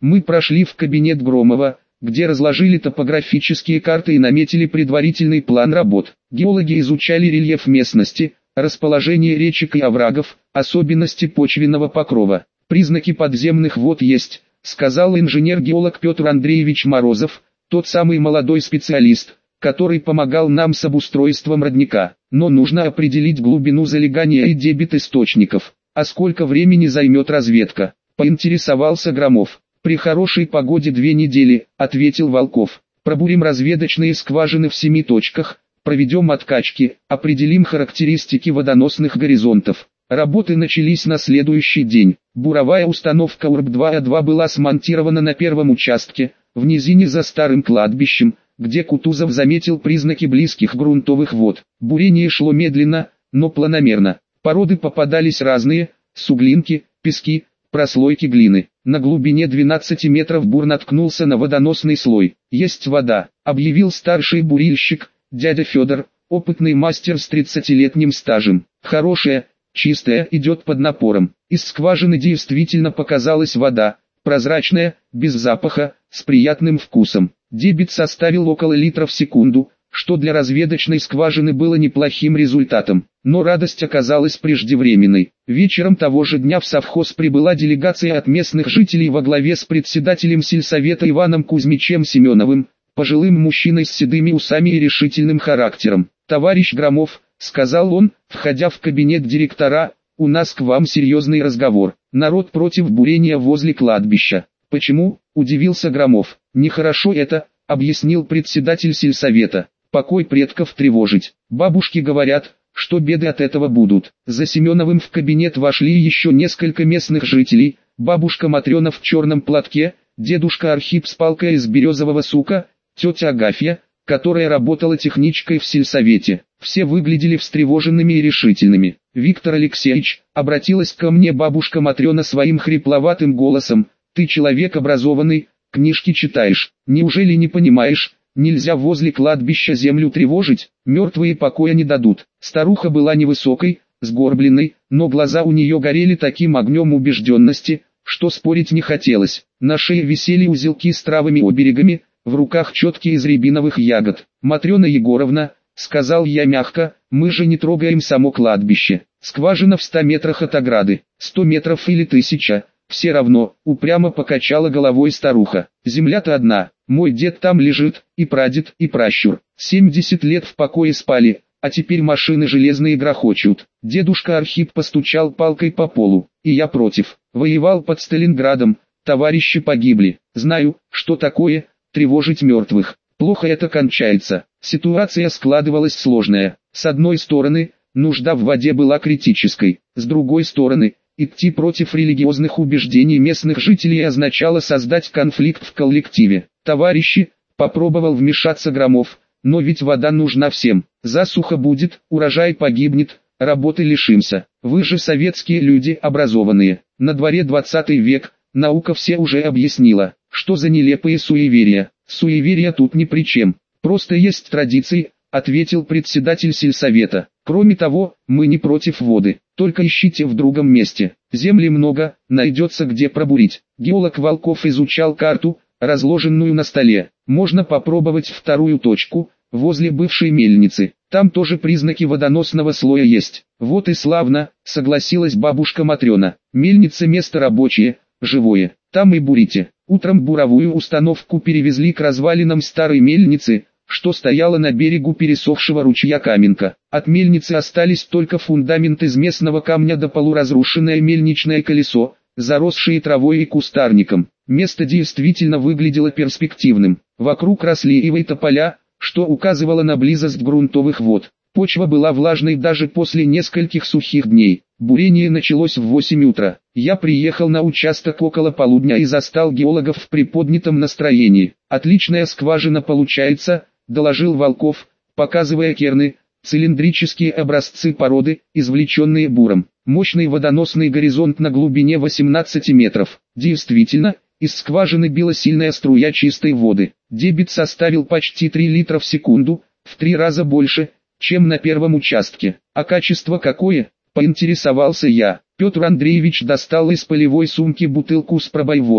Мы прошли в кабинет Громова, где разложили топографические карты и наметили предварительный план работ. Геологи изучали рельеф местности, расположение речек и оврагов, особенности почвенного покрова. «Признаки подземных вод есть», — сказал инженер-геолог Петр Андреевич Морозов, тот самый молодой специалист, который помогал нам с обустройством родника. Но нужно определить глубину залегания и дебит источников. А сколько времени займет разведка? Поинтересовался Громов. «При хорошей погоде 2 недели», — ответил Волков. «Пробурим разведочные скважины в 7 точках, проведем откачки, определим характеристики водоносных горизонтов». Работы начались на следующий день. Буровая установка УРБ-2А2 была смонтирована на первом участке, в низине за старым кладбищем, где Кутузов заметил признаки близких грунтовых вод. Бурение шло медленно, но планомерно. Породы попадались разные: суглинки, пески, прослойки глины. На глубине 12 метров бур наткнулся на водоносный слой. «Есть вода», — объявил старший бурильщик, дядя Федор, опытный мастер с 30-летним стажем. «Хорошая, чистая, идет под напором». Из скважины действительно показалась вода, прозрачная, без запаха, с приятным вкусом. Дебит составил около литра в секунду, что для разведочной скважины было неплохим результатом. Но радость оказалась преждевременной. Вечером того же дня в совхоз прибыла делегация от местных жителей во главе с председателем сельсовета Иваном Кузьмичем Семеновым, пожилым мужчиной с седыми усами и решительным характером. «Товарищ Громов», — сказал он, входя в кабинет директора, — «у нас к вам серьезный разговор. Народ против бурения возле кладбища». «Почему?» — удивился Громов. «Нехорошо это», — объяснил председатель сельсовета. «Покой предков тревожить. Бабушки говорят, что беды от этого будут». За Семеновым в кабинет вошли еще несколько местных жителей: бабушка Матрена в черном платке, дедушка Архип с палкой из березового сука, тетя Агафья, которая работала техничкой в сельсовете. Все выглядели встревоженными и решительными. «Виктор Алексеевич», — обратилась ко мне бабушка Матрена своим хрипловатым голосом, — «ты человек образованный, книжки читаешь, неужели не понимаешь? Нельзя возле кладбища землю тревожить, мертвые покоя не дадут». Старуха была невысокой, сгорбленной, но глаза у нее горели таким огнем убежденности, что спорить не хотелось. На шее висели узелки с травами-оберегами, в руках четки из рябиновых ягод. «Матрена Егоровна», — сказал я мягко, — «мы же не трогаем само кладбище. Скважина в 100 метрах от ограды. 100 метров или 1000, все равно», — упрямо покачала головой старуха. «Земля-то одна. Мой дед там лежит, и прадед, и пращур. 70 лет в покое спали, а теперь машины железные грохочут». Дедушка Архип постучал палкой по полу. «И я против. Воевал под Сталинградом, товарищи погибли. Знаю, что такое тревожить мертвых. Плохо это кончается». Ситуация складывалась сложная. С одной стороны, нужда в воде была критической. С другой стороны, идти против религиозных убеждений местных жителей означало создать конфликт в коллективе. «Товарищи», — попробовал вмешаться Громов, — «но ведь вода нужна всем. Засуха будет, урожай погибнет, работы лишимся. Вы же советские люди, образованные. На дворе 20 век, наука все уже объяснила. Что за нелепые суеверия?» «Суеверия тут ни при чем. Просто есть традиции», — ответил председатель сельсовета. «Кроме того, мы не против воды, только ищите в другом месте. Земли много, найдется где пробурить». Геолог Волков изучал карту, разложенную на столе. «Можно попробовать вторую точку, возле бывшей мельницы. Там тоже признаки водоносного слоя есть». «Вот и славно», — согласилась бабушка Матрена. «Мельница — место рабочее, живое. Там и бурите». Утром буровую установку перевезли к развалинам старой мельницы, что стояла на берегу пересохшего ручья Каменка. От мельницы остались только фундамент из местного камня да полуразрушенное мельничное колесо, заросшее травой и кустарником. Место действительно выглядело перспективным. Вокруг росли ивы и тополя, что указывало на близость грунтовых вод. Почва была влажной даже после нескольких сухих дней. Бурение началось в 8 утра. Я приехал на участок около полудня и застал геологов в приподнятом настроении. «Отличная скважина получается», — доложил Волков, показывая керны, цилиндрические образцы породы, извлеченные буром. «Мощный водоносный горизонт на глубине 18 метров». Действительно, из скважины била сильная струя чистой воды. Дебит составил почти 3 литра в секунду, в 3 раза больше, чем на первом участке. «А качество какое?» — поинтересовался я. Петр Андреевич достал из полевой сумки бутылку с пробой воды.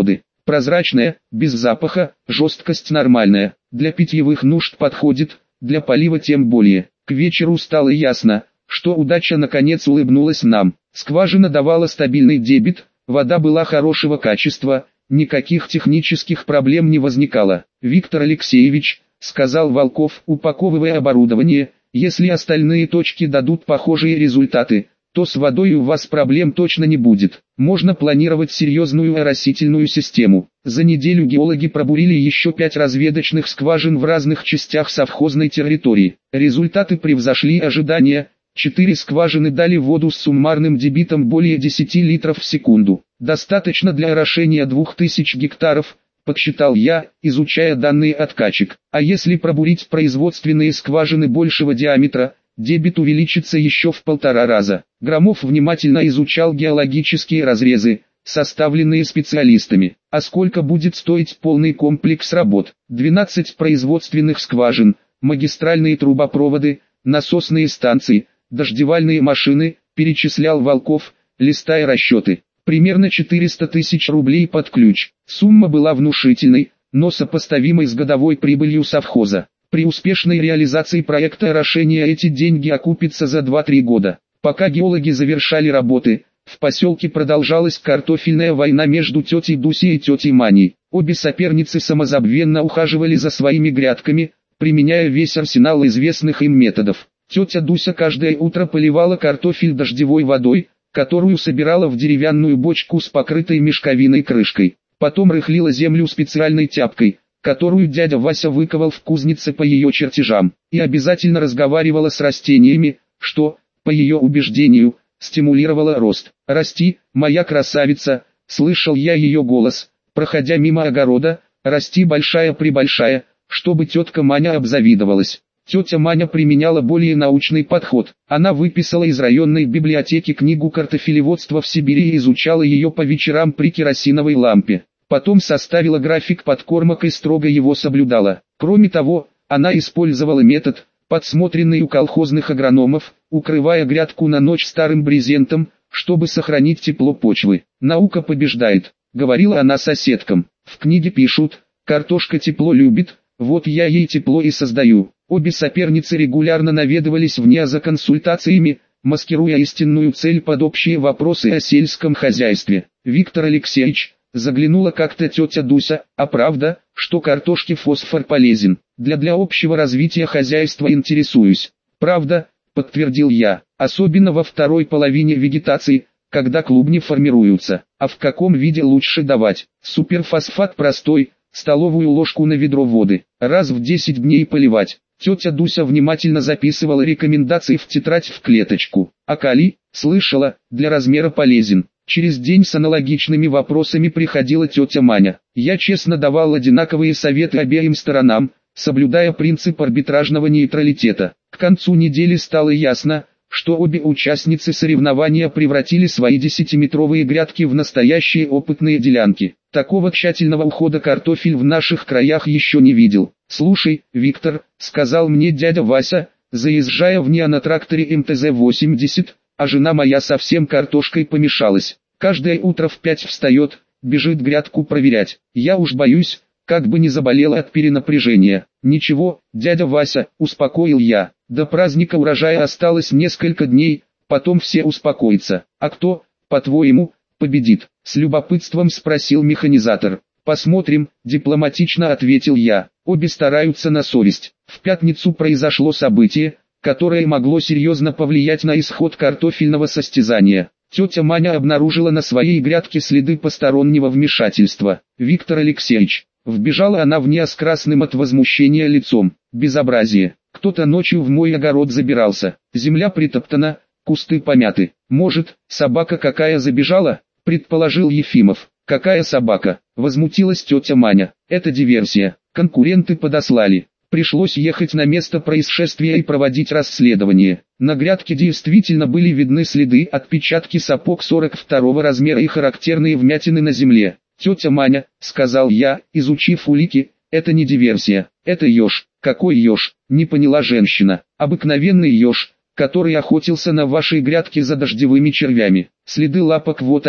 Прозрачная, без запаха, жесткость нормальная, для питьевых нужд подходит, для полива тем более. К вечеру стало ясно, что удача наконец улыбнулась нам. Скважина давала стабильный дебит, вода была хорошего качества, никаких технических проблем не возникало. «Виктор Алексеевич», — сказал Волков, упаковывая оборудование, — «если остальные точки дадут похожие результаты, то с водой у вас проблем точно не будет. Можно планировать серьезную оросительную систему». За неделю геологи пробурили еще 5 разведочных скважин в разных частях совхозной территории. Результаты превзошли ожидания. 4 скважины дали воду с суммарным дебитом более 10 литров в секунду. Достаточно для орошения 2000 гектаров, подсчитал я, изучая данные откачек. А если пробурить производственные скважины большего диаметра, дебит увеличится еще в 1,5 раза. Громов внимательно изучал геологические разрезы, составленные специалистами. А сколько будет стоить полный комплекс работ? 12 производственных скважин, магистральные трубопроводы, насосные станции, дождевальные машины, перечислял Волков, листая расчеты. Примерно 400 тысяч рублей под ключ. Сумма была внушительной, но сопоставимой с годовой прибылью совхоза. При успешной реализации проекта орошения эти деньги окупятся за 2-3 года. Пока геологи завершали работы, в поселке продолжалась картофельная война между тетей Дусей и тетей Маней. Обе соперницы самозабвенно ухаживали за своими грядками, применяя весь арсенал известных им методов. Тетя Дуся каждое утро поливала картофель дождевой водой, которую собирала в деревянную бочку с покрытой мешковиной крышкой. Потом рыхлила землю специальной тяпкой, которую дядя Вася выковал в кузнице по ее чертежам, и обязательно разговаривала с растениями, что, по ее убеждению, стимулировало рост. «Расти, моя красавица», — слышал я ее голос, проходя мимо огорода, «расти большая-пребольшая, чтобы тетка Маня обзавидовалась». Тетя Маня применяла более научный подход. Она выписала из районной библиотеки книгу картофелеводства в Сибири и изучала ее по вечерам при керосиновой лампе. Потом составила график подкормок и строго его соблюдала. Кроме того, она использовала метод, подсмотренный у колхозных агрономов, укрывая грядку на ночь старым брезентом, чтобы сохранить тепло почвы. «Наука побеждает», — говорила она соседкам. «В книге пишут, картошка тепло любит, вот я ей тепло и создаю». Обе соперницы регулярно наведывались в НИА за консультациями, маскируя истинную цель под общие вопросы о сельском хозяйстве. «Виктор Алексеевич», заглянула как-то тетя Дуся, «а правда, что картошке фосфор полезен? Для общего развития хозяйства интересуюсь». «Правда», подтвердил я, «особенно во второй половине вегетации, когда клубни формируются. А в каком виде лучше давать? Суперфосфат простой, столовую ложку на ведро воды, раз в 10 дней поливать». Тетя Дуся внимательно записывала рекомендации в тетрадь в клеточку. «А калий, слышала, для размера полезен». Через день с аналогичными вопросами приходила тетя Маня. Я честно давал одинаковые советы обеим сторонам, соблюдая принцип арбитражного нейтралитета. К концу недели стало ясно, что обе участницы соревнования превратили свои 10-метровые грядки в настоящие опытные делянки. Такого тщательного ухода картофель в наших краях еще не видел. «Слушай, Виктор», — сказал мне дядя Вася, заезжая в НИА на тракторе МТЗ-80, а жена моя совсем картошкой помешалась. Каждое утро в 5 встает, бежит грядку проверять. Я уж боюсь, как бы не заболела от перенапряжения. «Ничего, дядя Вася», — успокоил я, — «до праздника урожая осталось несколько дней, потом все успокоятся». «А кто, по-твоему, победит?» — с любопытством спросил механизатор. «Посмотрим», — дипломатично ответил я. «Обе стараются на совесть». В пятницу произошло событие, которое могло серьезно повлиять на исход картофельного состязания. Тетя Маня обнаружила на своей грядке следы постороннего вмешательства. «Виктор Алексеевич», вбежала она в НИА с красным от возмущения лицом. «Безобразие. Кто-то ночью в мой огород забирался. Земля притоптана, кусты помяты. Может, собака какая забежала?» — предположил Ефимов. «Какая собака?» — возмутилась тетя Маня. «Это диверсия. Конкуренты подослали. Пришлось ехать на место происшествия и проводить расследование. На грядке действительно были видны следы, отпечатки сапог 42-го размера и характерные вмятины на земле». «Тетя Маня», — сказал я, изучив улики, — «это не диверсия, это еж». «Какой еж?» — не поняла женщина. «Обыкновенный еж, который охотился на вашей грядке за дождевыми червями. Следы лапок вот они,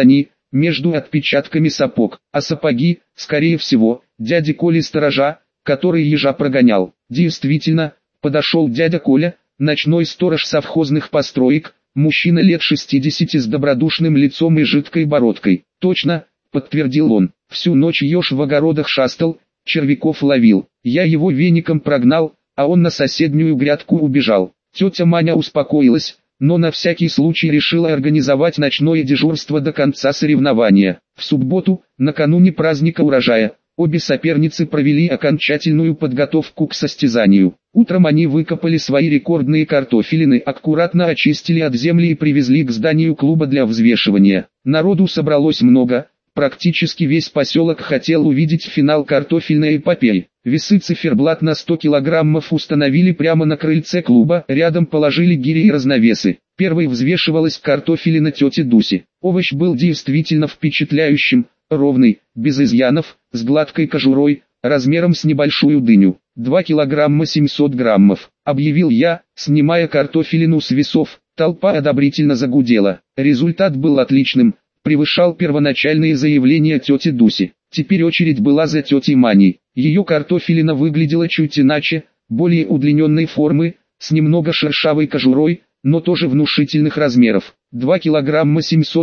между отпечатками сапог, а сапоги, скорее всего, дяди Коли-сторожа, который ежа прогонял. Действительно, подошел дядя Коля, ночной сторож совхозных построек, мужчина лет 60 с добродушным лицом и жидкой бородкой. «Точно», — подтвердил он, — «всю ночь еж в огородах шастал, червяков ловил. Я его веником прогнал, а он на соседнюю грядку убежал». Тетя Маня успокоилась, но на всякий случай решила организовать ночное дежурство до конца соревнования. В субботу, накануне праздника урожая, обе соперницы провели окончательную подготовку к состязанию. Утром они выкопали свои рекордные картофелины, аккуратно очистили от земли и привезли к зданию клуба для взвешивания. Народу собралось много, практически весь поселок хотел увидеть финал картофельной эпопеи. Весы циферблат на 100 килограммов установили прямо на крыльце клуба, рядом положили гири и разновесы. Первой взвешивалась картофелина тети Дуси. Овощ был действительно впечатляющим, ровный, без изъянов, с гладкой кожурой, размером с небольшую дыню. 2 килограмма 700 граммов, объявил я, снимая картофелину с весов. Толпа одобрительно загудела. Результат был отличным, превышал первоначальные заявления тети Дуси. Теперь очередь была за тетей Маней. Ее картофелина выглядела чуть иначе, более удлиненной формы, с немного шершавой кожурой, но тоже внушительных размеров. 2 килограмма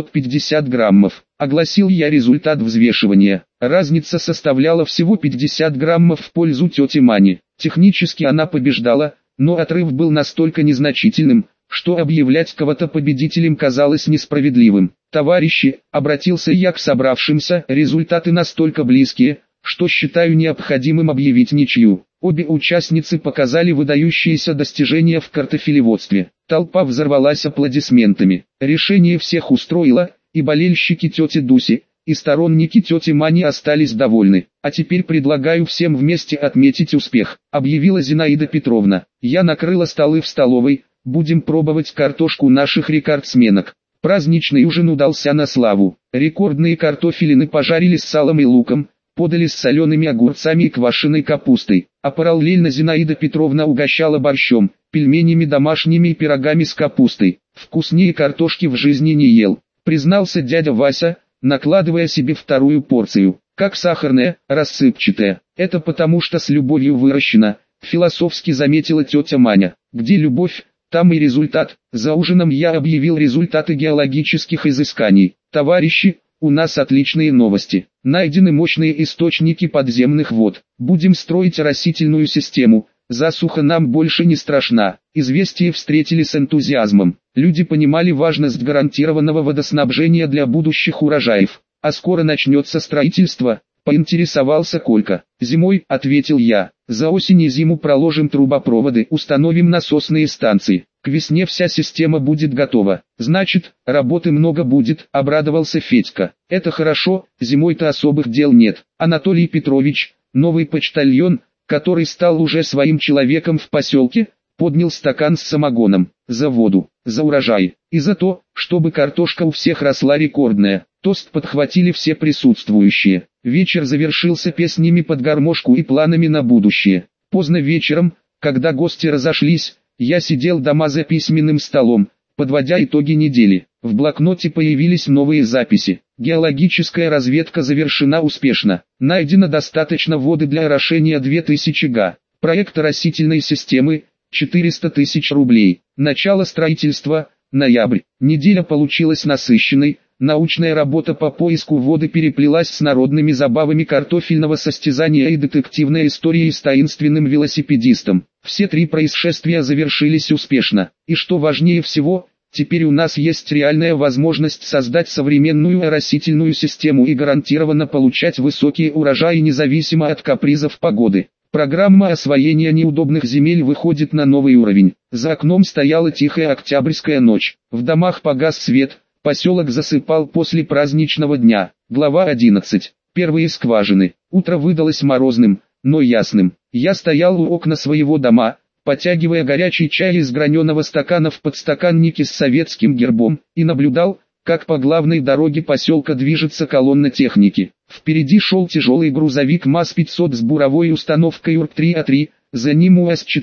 750 граммов. Огласил я результат взвешивания. Разница составляла всего 50 граммов в пользу тети Мани. Технически она побеждала, но отрыв был настолько незначительным, что объявлять кого-то победителем казалось несправедливым. «Товарищи», — обратился я к собравшимся, — «результаты настолько близкие, что считаю необходимым объявить ничью». Обе участницы показали выдающиеся достижения в картофелеводстве. Толпа взорвалась аплодисментами. Решение всех устроило, и болельщики тети Дуси, и сторонники тети Мани остались довольны. «А теперь предлагаю всем вместе отметить успех», — объявила Зинаида Петровна. «Я накрыла столы в столовой, будем пробовать картошку наших рекордсменок». Праздничный ужин удался на славу. Рекордные картофелины пожарили с салом и луком, подали с солеными огурцами и квашеной капустой, а параллельно Зинаида Петровна угощала борщом, пельменями домашними и пирогами с капустой. «Вкуснее картошки в жизни не ел», признался дядя Вася, накладывая себе вторую порцию. «Как сахарная, рассыпчатая. Это потому что с любовью выращена», философски заметила тетя Маня. «Где любовь, там и результат». За ужином я объявил результаты геологических изысканий. «Товарищи, у нас отличные новости. Найдены мощные источники подземных вод. Будем строить растительную систему. Засуха нам больше не страшна». Известие встретили с энтузиазмом. Люди понимали важность гарантированного водоснабжения для будущих урожаев. «А скоро начнется строительство?» — поинтересовался Колька. «Зимой», — ответил я. «За осень и зиму проложим трубопроводы, установим насосные станции. К весне вся система будет готова». «Значит, работы много будет», — обрадовался Федька. «Это хорошо, зимой-то особых дел нет». Анатолий Петрович, новый почтальон, который стал уже своим человеком в поселке, поднял стакан с самогоном. «За воду, за урожай и за то, чтобы картошка у всех росла рекордная». Тост подхватили все присутствующие. Вечер завершился песнями под гармошку и планами на будущее. Поздно вечером, когда гости разошлись, я сидел дома за письменным столом, подводя итоги недели. В блокноте появились новые записи. Геологическая разведка завершена успешно. Найдено достаточно воды для орошения 2000 га. Проект растительной системы – 400 тысяч рублей. Начало строительства – ноябрь. Неделя получилась насыщенной. Научная работа по поиску воды переплелась с народными забавами картофельного состязания и детективной историей с таинственным велосипедистом. Все три происшествия завершились успешно. И что важнее всего, теперь у нас есть реальная возможность создать современную оросительную систему и гарантированно получать высокие урожаи независимо от капризов погоды. Программа освоения неудобных земель выходит на новый уровень. За окном стояла тихая октябрьская ночь. В домах погас свет. Поселок засыпал после праздничного дня. Глава 11. Первые скважины. Утро выдалось морозным, но ясным. Я стоял у окна своего дома, потягивая горячий чай из граненого стакана в подстаканнике с советским гербом, и наблюдал, как по главной дороге поселка движется колонна техники. Впереди шел тяжелый грузовик МАЗ-500 с буровой установкой УРК-3А3, за ним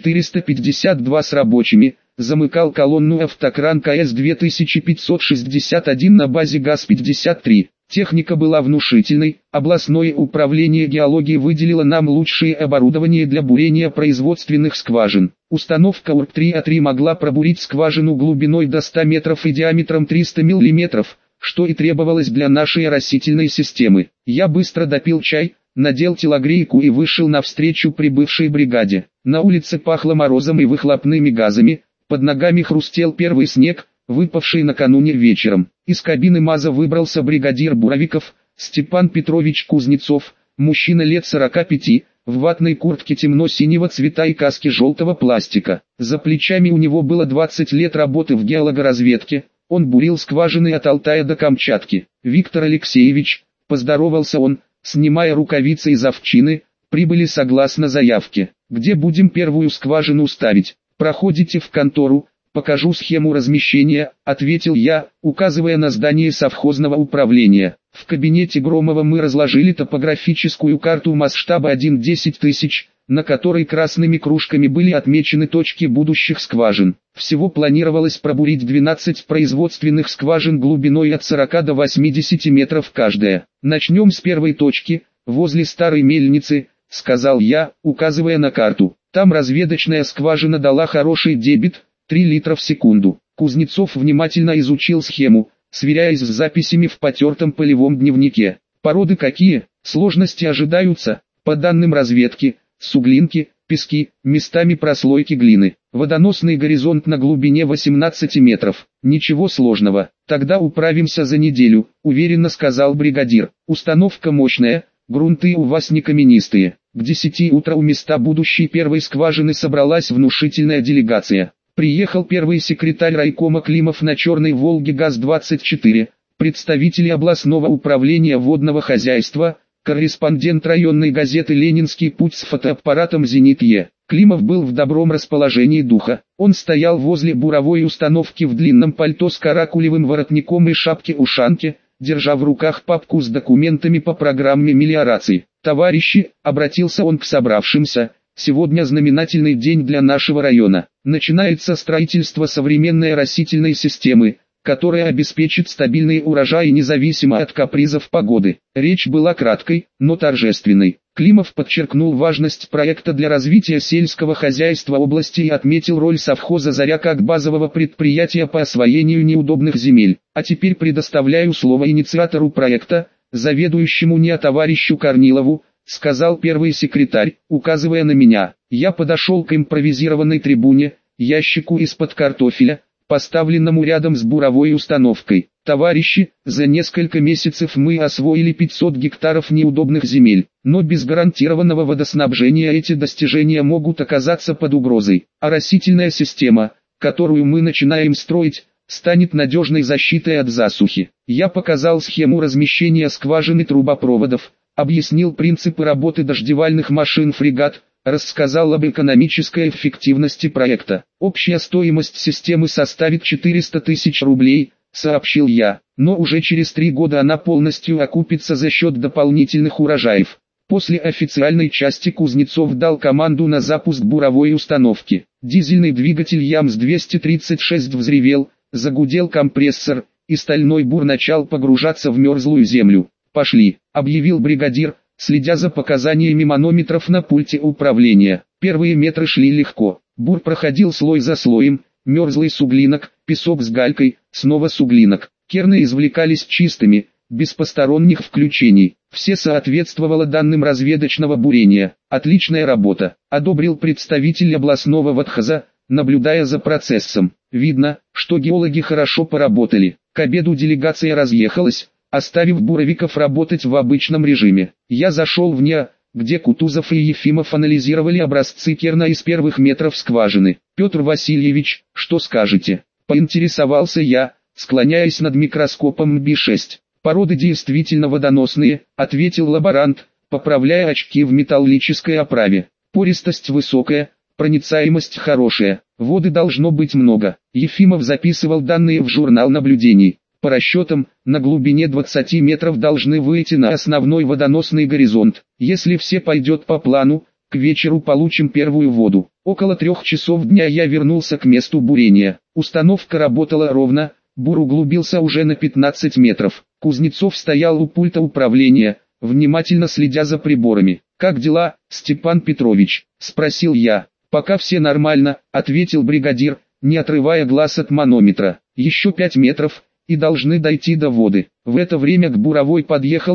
УАЗ-452 с рабочими. Замыкал колонну автокран КС-2561 на базе ГАЗ-53. Техника была внушительной, областное управление геологии выделило нам лучшее оборудование для бурения производственных скважин. Установка УРК-3А3 могла пробурить скважину глубиной до 100 метров и диаметром 300 миллиметров, что и требовалось для нашей оросительной системы. Я быстро допил чай, надел телогрейку и вышел навстречу прибывшей бригаде. На улице пахло морозом и выхлопными газами, под ногами хрустел первый снег, выпавший накануне вечером. Из кабины МАЗа выбрался бригадир буровиков, Степан Петрович Кузнецов, мужчина лет 45, в ватной куртке темно-синего цвета и каске желтого пластика. За плечами у него было 20 лет работы в геологоразведке, он бурил скважины от Алтая до Камчатки. «Виктор Алексеевич», поздоровался он, снимая рукавицы из овчины, «прибыли согласно заявке. Где будем первую скважину ставить? Проходите в контору, покажу схему размещения», — ответил я, указывая на здание совхозного управления. В кабинете Громова мы разложили топографическую карту масштаба 1:10 тысяч, на которой красными кружками были отмечены точки будущих скважин. Всего планировалось пробурить 12 производственных скважин глубиной от 40 до 80 метров каждая. «Начнем с первой точки, возле старой мельницы», — сказал я, указывая на карту. «Там разведочная скважина дала хороший дебит, 3 литра в секунду». Кузнецов внимательно изучил схему, сверяясь с записями в потертом полевом дневнике. «Породы какие? Сложности ожидаются?» «По данным разведки, суглинки, пески, местами прослойки глины. Водоносный горизонт на глубине 18 метров. Ничего сложного. Тогда управимся за неделю», — уверенно сказал бригадир. «Установка мощная, грунты у вас не каменистые». К 10 утра у места будущей первой скважины собралась внушительная делегация. Приехал первый секретарь райкома Климов на Черной Волге ГАЗ-24, представители областного управления водного хозяйства, корреспондент районной газеты «Ленинский путь» с фотоаппаратом «Зенит-Е». Климов был в добром расположении духа. Он стоял возле буровой установки в длинном пальто с каракулевым воротником и шапке-ушанке, держа в руках папку с документами по программе мелиорации. «Товарищи», — обратился он к собравшимся, — «сегодня знаменательный день для нашего района. Начинается строительство современной оросительной системы, которая обеспечит стабильный урожай независимо от капризов погоды». Речь была краткой, но торжественной. Климов подчеркнул важность проекта для развития сельского хозяйства области и отметил роль совхоза «Заря» как базового предприятия по освоению неудобных земель. «А теперь предоставляю слово инициатору проекта, заведующему НИА товарищу Корнилову», — сказал первый секретарь, указывая на меня. Я подошел к импровизированной трибуне, ящику из-под картофеля, поставленному рядом с буровой установкой. «Товарищи, за несколько месяцев мы освоили 500 гектаров неудобных земель, но без гарантированного водоснабжения эти достижения могут оказаться под угрозой. Оросительная система, которую мы начинаем строить, станет надежной защитой от засухи». Я показал схему размещения скважин и трубопроводов, объяснил принципы работы дождевальных машин «Фрегат», рассказал об экономической эффективности проекта. «Общая стоимость системы составит 400 тысяч рублей», — сообщил я, «но уже через 3 года она полностью окупится за счет дополнительных урожаев». После официальной части Кузнецов дал команду на запуск буровой установки. Дизельный двигатель ЯМС-236 взревел, загудел компрессор, и стальной бур начал погружаться в мерзлую землю. «Пошли», — объявил бригадир, следя за показаниями манометров на пульте управления. Первые метры шли легко. Бур проходил слой за слоем, мерзлый суглинок, песок с галькой, снова суглинок. Керны извлекались чистыми, без посторонних включений. Все соответствовало данным разведочного бурения. «Отличная работа», — одобрил представитель областного водхоза, наблюдая за процессом. «Видно, что геологи хорошо поработали». К обеду делегация разъехалась, оставив буровиков работать в обычном режиме. Я зашел в НИА, где Кутузов и Ефимов анализировали образцы керна из первых метров скважины. «Петр Васильевич, что скажете?» — поинтересовался я, склоняясь над микроскопом МБ-6. «Породы действительно водоносные», — ответил лаборант, поправляя очки в металлической оправе. «Пористость высокая, проницаемость хорошая, воды должно быть много». Ефимов записывал данные в журнал наблюдений. По расчетам, на глубине 20 метров должны выйти на основной водоносный горизонт. Если все пойдет по плану, к вечеру получим первую воду. Около 3 часов дня я вернулся к месту бурения. Установка работала ровно, бур углубился уже на 15 метров. Кузнецов стоял у пульта управления, внимательно следя за приборами. «Как дела, Степан Петрович?» – спросил я. «Пока все нормально», – ответил бригадир, не отрывая глаз от манометра. «Еще 5 метров, и должны дойти до воды». В это время к буровой подъехал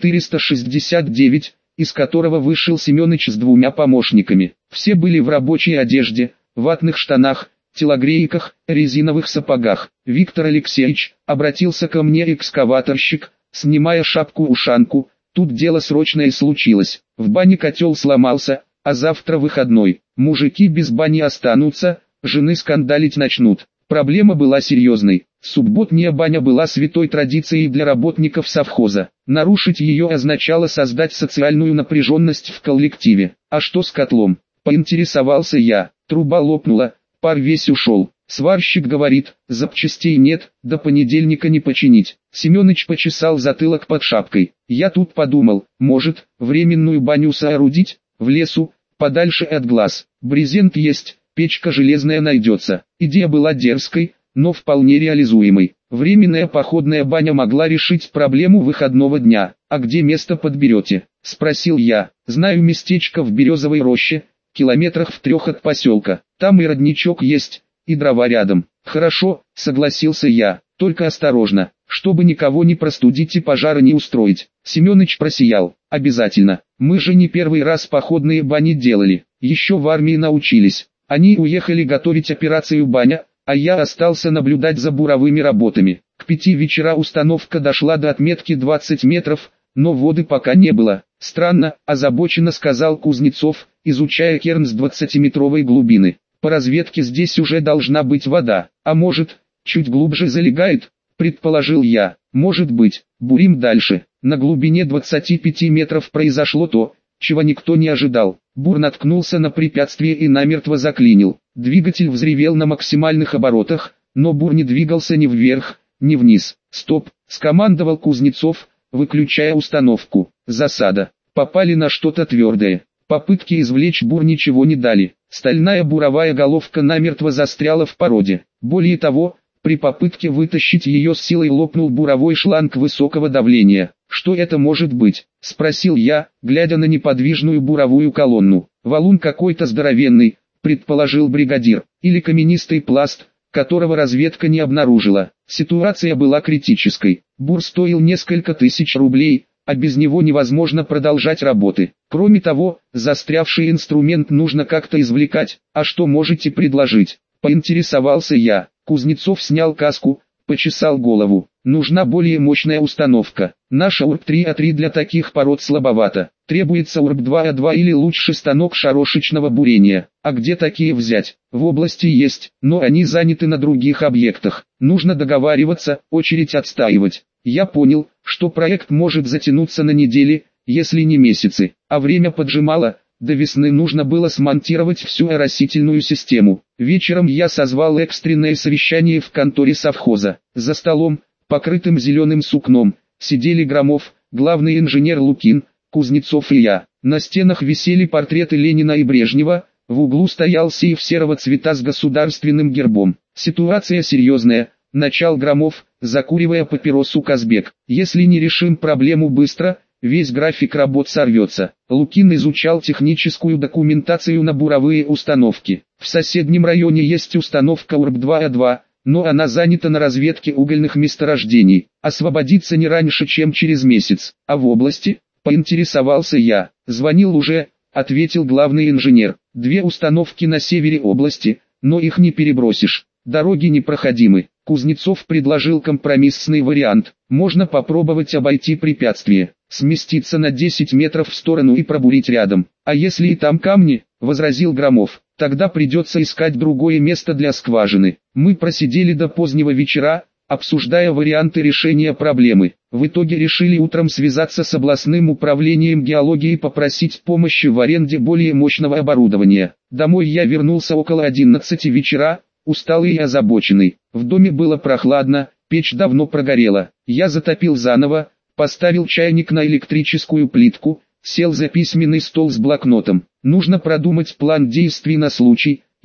УАЗ-469, из которого вышел Семёныч с двумя помощниками. Все были в рабочей одежде, ватных штанах, телогрейках, резиновых сапогах. «Виктор Алексеевич», — обратился ко мне экскаваторщик, снимая шапку-ушанку, «тут дело срочное случилось. В бане котел сломался, а завтра выходной. Мужики без бани останутся, жены скандалить начнут». Проблема была серьезной. Субботняя баня была святой традицией для работников совхоза. Нарушить ее означало создать социальную напряженность в коллективе. «А что с котлом?» – поинтересовался я. «Труба лопнула, пар весь ушел. Сварщик говорит, запчастей нет, до понедельника не починить». Семёныч почесал затылок под шапкой. «Я тут подумал, может, временную баню соорудить, в лесу, подальше от глаз. Брезент есть, печка железная найдется». Идея была дерзкой, но вполне реализуемой. Временная походная баня могла решить проблему выходного дня. «А где место подберете?» – спросил я. «Знаю местечко в Березовой роще, километрах в 3 от поселка. Там и родничок есть, и дрова рядом». «Хорошо», – согласился я, – «только осторожно, чтобы никого не простудить и пожара не устроить». Семёныч просиял. «Обязательно, мы же не первый раз походные бани делали, еще в армии научились». Они уехали готовить операцию «Баня», а я остался наблюдать за буровыми работами. К 5 вечера установка дошла до отметки 20 метров, но воды пока не было. «Странно», – озабоченно сказал Кузнецов, изучая керн с 20-метровой глубины. «По разведке здесь уже должна быть вода, а может, чуть глубже залегает», – предположил я. «Может быть, бурим дальше». На глубине 25 метров произошло то, чего никто не ожидал. Бур наткнулся на препятствие и намертво заклинил. Двигатель взревел на максимальных оборотах, но бур не двигался ни вверх, ни вниз. «Стоп!» – скомандовал Кузнецов, выключая установку. «Засада. Попали на что-то твердое». Попытки извлечь бур ничего не дали. Стальная буровая головка намертво застряла в породе. Более того, при попытке вытащить ее с силой лопнул буровой шланг высокого давления. «Что это может быть?» – спросил я, глядя на неподвижную буровую колонну. «Валун какой-то здоровенный», – предположил бригадир, – «или каменистый пласт, которого разведка не обнаружила». Ситуация была критической. Бур стоил несколько тысяч рублей, а без него невозможно продолжать работы. Кроме того, застрявший инструмент нужно как-то извлекать. «А что можете предложить?» – поинтересовался я. Кузнецов снял каску, почесал голову. «Нужна более мощная установка. Наша УРБ-3А3 для таких пород слабовато. Требуется УРБ-2А2 или лучше станок шарошечного бурения. А где такие взять? В области есть, но они заняты на других объектах. Нужно договариваться, очередь отстаивать». Я понял, что проект может затянуться на недели, если не месяцы, а время поджимало. До весны нужно было смонтировать всю оросительную систему. Вечером я созвал экстренное совещание в конторе совхоза. За столом, покрытым зеленым сукном, сидели Громов, главный инженер Лукин, Кузнецов и я. На стенах висели портреты Ленина и Брежнева, в углу стоял сейф серого цвета с государственным гербом. «Ситуация серьезная», – начал Громов, закуривая папиросу Казбек. «Если не решим проблему быстро, весь график работ сорвется». Лукин изучал техническую документацию на буровые установки. «В соседнем районе есть установка УРБ-2А2, но она занята на разведке угольных месторождений. Освободится не раньше, чем через месяц. А в области?» – поинтересовался я. «Звонил уже», – ответил главный инженер. «2 установки на севере области, но их не перебросишь. Дороги непроходимы». Кузнецов предложил компромиссный вариант. «Можно попробовать обойти препятствие, сместиться на 10 метров в сторону и пробурить рядом». «А если и там камни?» – возразил Громов. «Тогда придется искать другое место для скважины». Мы просидели до позднего вечера, обсуждая варианты решения проблемы. В итоге решили утром связаться с областным управлением геологии и попросить помощи в аренде более мощного оборудования. Домой я вернулся около 11 вечера, усталый и озабоченный. В доме было прохладно, печь давно прогорела. Я затопил заново, поставил чайник на электрическую плитку, сел за письменный стол с блокнотом. Нужно продумать план действий на случай,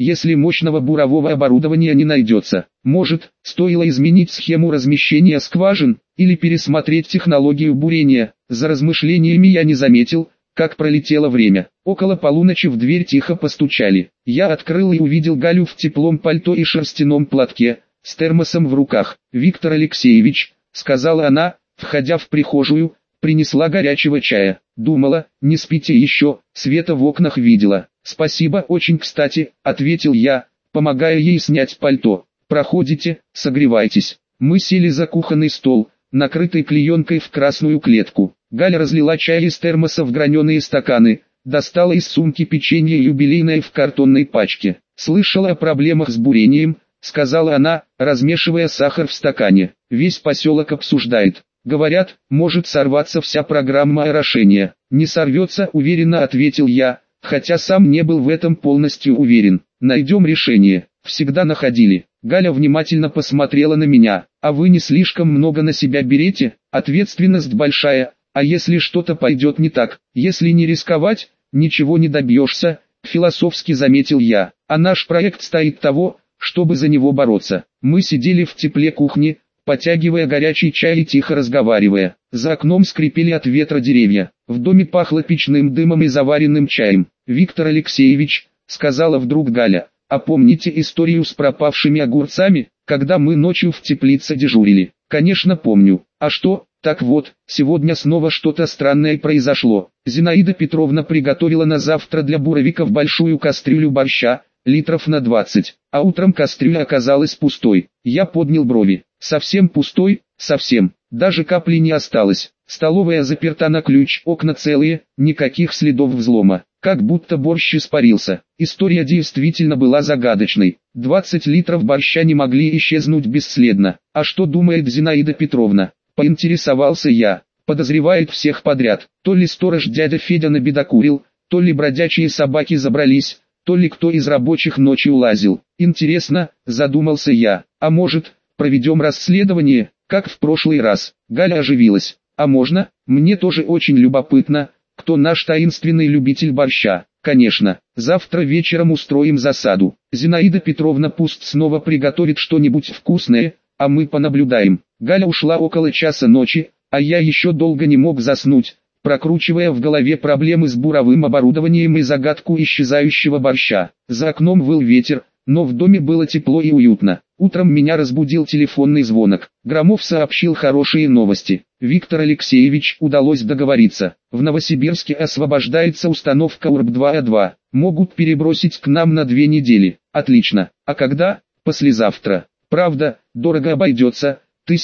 если мощного бурового оборудования не найдется. Может, стоило изменить схему размещения скважин, или пересмотреть технологию бурения. За размышлениями я не заметил, как пролетело время. Около полуночи в дверь тихо постучали. Я открыл и увидел Галю в теплом пальто и шерстяном платке, с термосом в руках. «Виктор Алексеевич», — сказала она, входя в прихожую, принесла горячего чая. Думала, не спите еще, света в окнах видела. «Спасибо, очень кстати», — ответил я, помогая ей снять пальто. «Проходите, согревайтесь». Мы сели за кухонный стол, накрытый клеенкой в красную клетку. Галя разлила чай из термоса в граненые стаканы, достала из сумки печенье юбилейное в картонной пачке. «Слышала о проблемах с бурением», — сказала она, размешивая сахар в стакане. «Весь поселок обсуждает. Говорят, может сорваться вся программа орошения». «Не сорвется», — уверенно ответил я, хотя сам не был в этом полностью уверен. «Найдем решение». «Всегда находили». Галя внимательно посмотрела на меня. «А вы не слишком много на себя берете? Ответственность большая, а если что-то пойдет не так, если не рисковать, ничего не добьешься», философски заметил я. «А наш проект стоит того, чтобы за него бороться». Мы сидели в тепле кухни, потягивая горячий чай и тихо разговаривая. За окном скрипели от ветра деревья. В доме пахло печным дымом и заваренным чаем. «Виктор Алексеевич», — сказала вдруг Галя, — «а помните историю с пропавшими огурцами, когда мы ночью в теплице дежурили?» «Конечно помню. А что?» «Так вот, сегодня снова что-то странное произошло. Зинаида Петровна приготовила на завтра для буровиков большую кастрюлю борща, литров на 20, а утром кастрюля оказалась пустой. Я поднял брови. Совсем пустой? Совсем. Даже капли не осталось. Столовая заперта на ключ, окна целые, никаких следов взлома. Как будто борщ испарился. История действительно была загадочной. 20 литров борща не могли исчезнуть бесследно. А что думает Зинаида Петровна?» Поинтересовался я. «Подозревает всех подряд. То ли сторож дядя Федя набедокурил, то ли бродячие собаки забрались, то ли кто из рабочих ночью лазил. Интересно», — задумался я. «А может, проведем расследование, как в прошлый раз?» Галя оживилась. «А можно? Мне тоже очень любопытно, кто наш таинственный любитель борща». «Конечно, завтра вечером устроим засаду. Зинаида Петровна пусть снова приготовит что-нибудь вкусное, а мы понаблюдаем». Галя ушла около часа ночи, а я еще долго не мог заснуть, прокручивая в голове проблемы с буровым оборудованием и загадку исчезающего борща. За окном выл ветер, но в доме было тепло и уютно. Утром меня разбудил телефонный звонок. Громов сообщил хорошие новости. «Виктор Алексеевич, удалось договориться. В Новосибирске освобождается установка УРБ-2А2. Могут перебросить к нам на 2 недели». «Отлично. А когда?» «Послезавтра. Правда, дорого обойдется.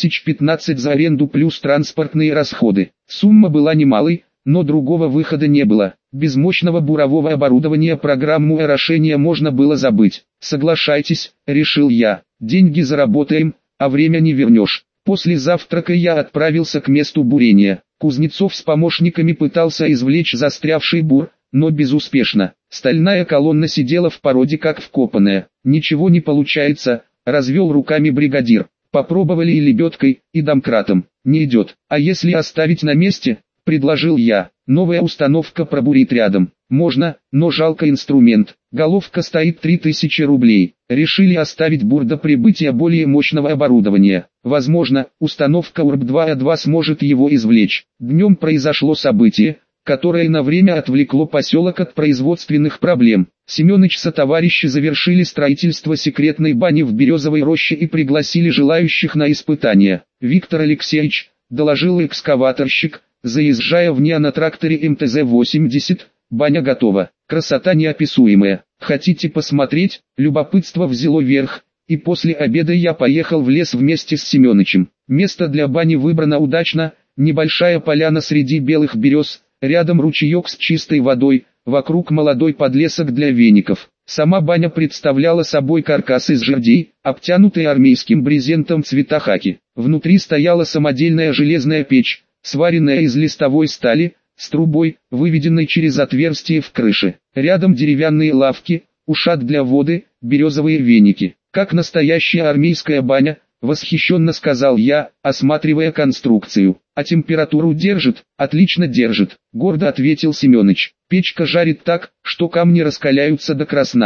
1015 за аренду плюс транспортные расходы». Сумма была немалой, но другого выхода не было. Без мощного бурового оборудования программу орошения можно было забыть. «Соглашайтесь», — решил я. «Деньги заработаем, а время не вернешь». После завтрака я отправился к месту бурения. Кузнецов с помощниками пытался извлечь застрявший бур, но безуспешно. Стальная колонна сидела в породе как вкопанная. «Ничего не получается», — развел руками бригадир. «Попробовали и лебедкой, и домкратом. Не идет. А если оставить на месте?» — предложил я. «Новая установка пробурит рядом». «Можно, но жалко инструмент. Головка стоит 3000 рублей. Решили оставить бур до прибытия более мощного оборудования. Возможно, установка УРБ-2А2 сможет его извлечь». Днем произошло событие, которое на время отвлекло поселок от производственных проблем. Семёныч со товарищи завершили строительство секретной бани в Березовой роще и пригласили желающих на испытания. «Виктор Алексеевич», — доложил экскаваторщик, заезжая в НИА на тракторе МТЗ-80, «баня готова. Красота неописуемая. Хотите посмотреть?» Любопытство взяло верх, и после обеда я поехал в лес вместе с Семёнычем. Место для бани выбрано удачно, небольшая поляна среди белых берез, рядом ручеек с чистой водой, вокруг молодой подлесок для веников. Сама баня представляла собой каркас из жердей, обтянутый армейским брезентом цвета хаки. Внутри стояла самодельная железная печь, сваренная из листовой стали, с трубой, выведенной через отверстие в крыше. Рядом деревянные лавки, ушат для воды, березовые веники. «Как настоящая армейская баня», — восхищенно сказал я, осматривая конструкцию. «А температуру держит?» «Отлично держит», — гордо ответил Семёныч. «Печка жарит так, что камни раскаляются до красна.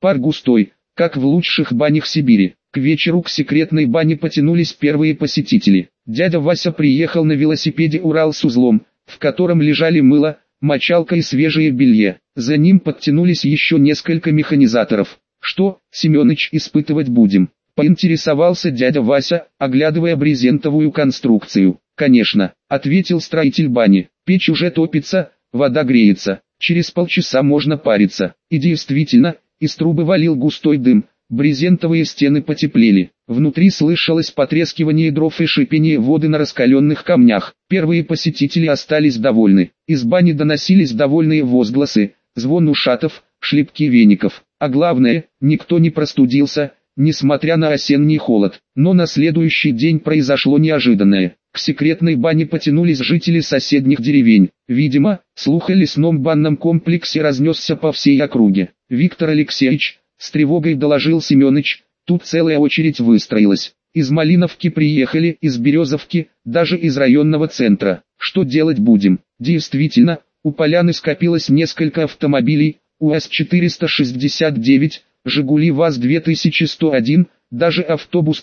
Пар густой, как в лучших банях Сибири. К вечеру к секретной бане потянулись первые посетители. Дядя Вася приехал на велосипеде «Урал» с узлом, в котором лежали мыло, мочалка и свежее белье. За ним подтянулись еще несколько механизаторов. «Что, Семёныч, испытывать будем?» — поинтересовался дядя Вася, оглядывая брезентовую конструкцию. «Конечно», — ответил строитель бани. «Печь уже топится, вода греется, через полчаса можно париться». И действительно, из трубы валил густой дым, брезентовые стены потеплели. Внутри слышалось потрескивание дров и шипение воды на раскаленных камнях. Первые посетители остались довольны. Из бани доносились довольные возгласы, звон ушатов, шлепки веников. А главное, никто не простудился, несмотря на осенний холод. Но на следующий день произошло неожиданное. К секретной бане потянулись жители соседних деревень. Видимо, слух о лесном банном комплексе разнесся по всей округе. «Виктор Алексеевич», — с тревогой доложил Семёныч, — «тут целая очередь выстроилась. Из Малиновки приехали, из Березовки, даже из районного центра. Что делать будем?» Действительно, у поляны скопилось несколько автомобилей, УАЗ-469, «Жигули ВАЗ-2101», даже автобус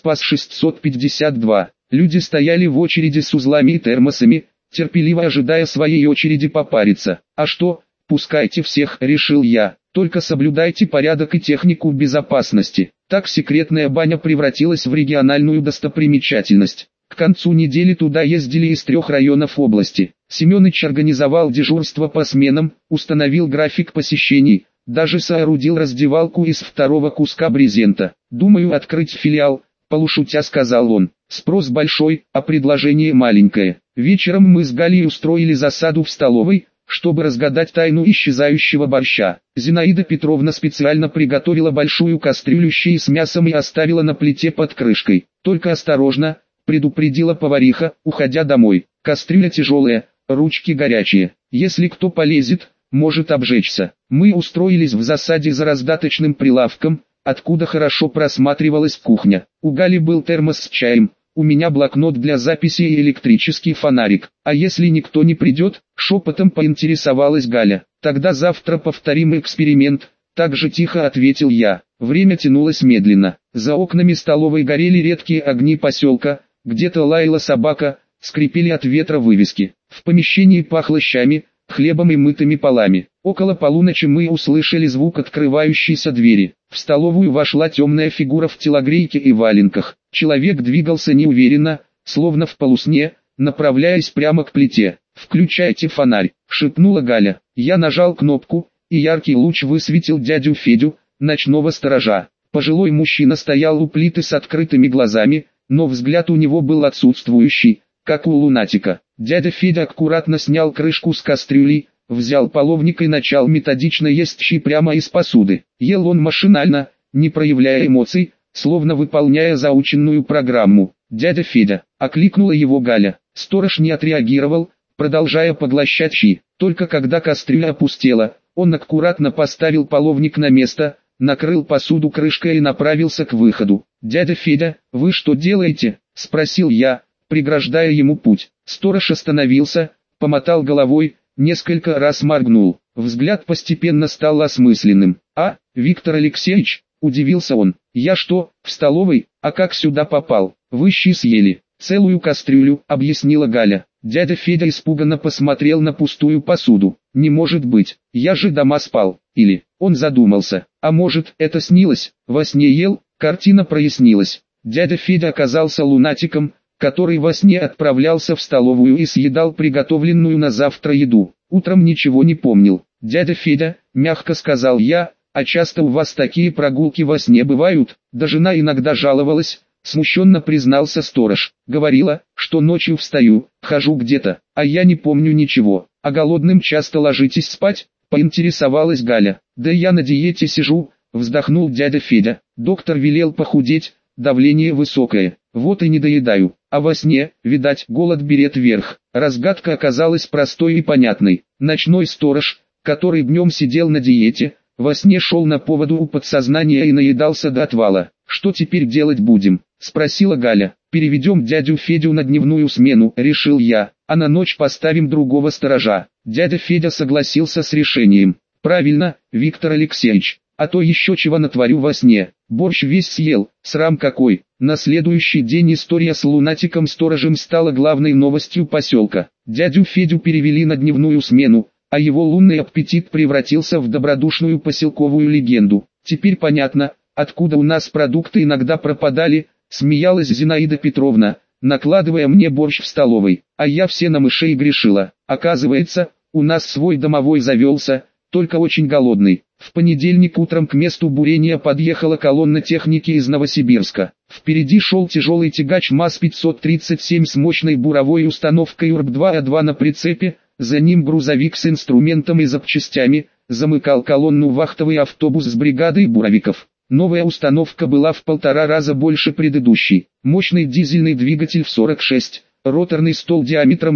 ПАЗ-652. Люди стояли в очереди с узлами и термосами, терпеливо ожидая своей очереди попариться. «А что, пускайте всех», — решил я, — «только соблюдайте порядок и технику безопасности». Так секретная баня превратилась в региональную достопримечательность. К концу недели туда ездили из 3 районов области. Семёныч организовал дежурство по сменам, установил график посещений, даже соорудил раздевалку из 2 куска брезента. «Думаю открыть филиал», — полушутя сказал он. «Спрос большой, а предложение маленькое». Вечером мы с Галей устроили засаду в столовой, чтобы разгадать тайну исчезающего борща. Зинаида Петровна специально приготовила большую кастрюлю щей с мясом и оставила на плите под крышкой. «Только осторожно», — предупредила повариха, уходя домой. «Кастрюля тяжелая, ручки горячие. Если кто полезет, может обжечься». Мы устроились в засаде за раздаточным прилавком, откуда хорошо просматривалась кухня. У Гали был термос с чаем, у меня блокнот для записи и электрический фонарик. «А если никто не придет?» — шепотом поинтересовалась Галя. «Тогда завтра повторим эксперимент», — так же тихо ответил я. Время тянулось медленно. За окнами столовой горели редкие огни поселка, где-то лаяла собака, скрипели от ветра вывески. В помещении пахло щами, хлебом и мытыми полами. Около полуночи мы услышали звук открывающейся двери. В столовую вошла темная фигура в телогрейке и валенках. Человек двигался неуверенно, словно в полусне, направляясь прямо к плите. «Включайте фонарь», — шепнула Галя. Я нажал кнопку, и яркий луч высветил дядю Федю, ночного сторожа. Пожилой мужчина стоял у плиты с открытыми глазами, но взгляд у него был отсутствующий, как у лунатика. Дядя Федя аккуратно снял крышку с кастрюли, взял половник и начал методично есть щи прямо из посуды. Ел он машинально, не проявляя эмоций, словно выполняя заученную программу. «Дядя Федя», — окликнула его Галя. Сторож не отреагировал, продолжая поглощать щи. Только когда кастрюля опустела, он аккуратно поставил половник на место, накрыл посуду крышкой и направился к выходу. «Дядя Федя, вы что делаете?» — спросил я, преграждая ему путь. Сторож остановился, помотал головой, несколько раз моргнул. Взгляд постепенно стал осмысленным. «А, Виктор Алексеевич?» — удивился он. «Я что, в столовой? А как сюда попал? Вы щи съели?» «Целую кастрюлю», — объяснила Галя. Дядя Федя испуганно посмотрел на пустую посуду. «Не может быть, я же дома спал». Или, он задумался, а может, это снилось, во сне ел? Картина прояснилась. Дядя Федя оказался лунатиком, который во сне отправлялся в столовую и съедал приготовленную на завтра еду. Утром ничего не помнил. «Дядя Федя», — мягко сказал я, — «а часто у вас такие прогулки во сне бывают?» Да жена иногда жаловалась, смущенно признался сторож. Говорила, что ночью встаю, хожу где-то, а я не помню ничего. «А голодным часто ложитесь спать?» — поинтересовалась Галя. «Да я на диете сижу», — вздохнул дядя Федя. «Доктор велел похудеть, давление высокое, вот и не доедаю. А во сне, видать, голод берет верх». Разгадка оказалась простой и понятной. Ночной сторож, который днем сидел на диете, во сне шел на поводу у подсознания и наедался до отвала. «Что теперь делать будем?» — спросила Галя. «Переведем дядю Федю на дневную смену», — решил я, — «а на ночь поставим другого сторожа». Дядя Федя согласился с решением. «Правильно, Виктор Алексеевич», — а то еще чего натворю во сне. Борщ весь съел, срам какой. На следующий день история с лунатиком-сторожем стала главной новостью поселка. Дядю Федю перевели на дневную смену, а его лунный аппетит превратился в добродушную поселковую легенду. Теперь понятно, откуда у нас продукты иногда пропадали, смеялась Зинаида Петровна, накладывая мне борщ в столовой, а я все на мышей грешила. Оказывается, у нас свой домовой завелся, только очень голодный. В понедельник утром к месту бурения подъехала колонна техники из Новосибирска. Впереди шел тяжелый тягач МАЗ-537 с мощной буровой установкой УРБ-2А2 на прицепе, за ним грузовик с инструментом и запчастями, замыкал колонну вахтовый автобус с бригадой буровиков. Новая установка была в 1,5 раза больше предыдущей. Мощный дизельный двигатель в 46, роторный стол диаметром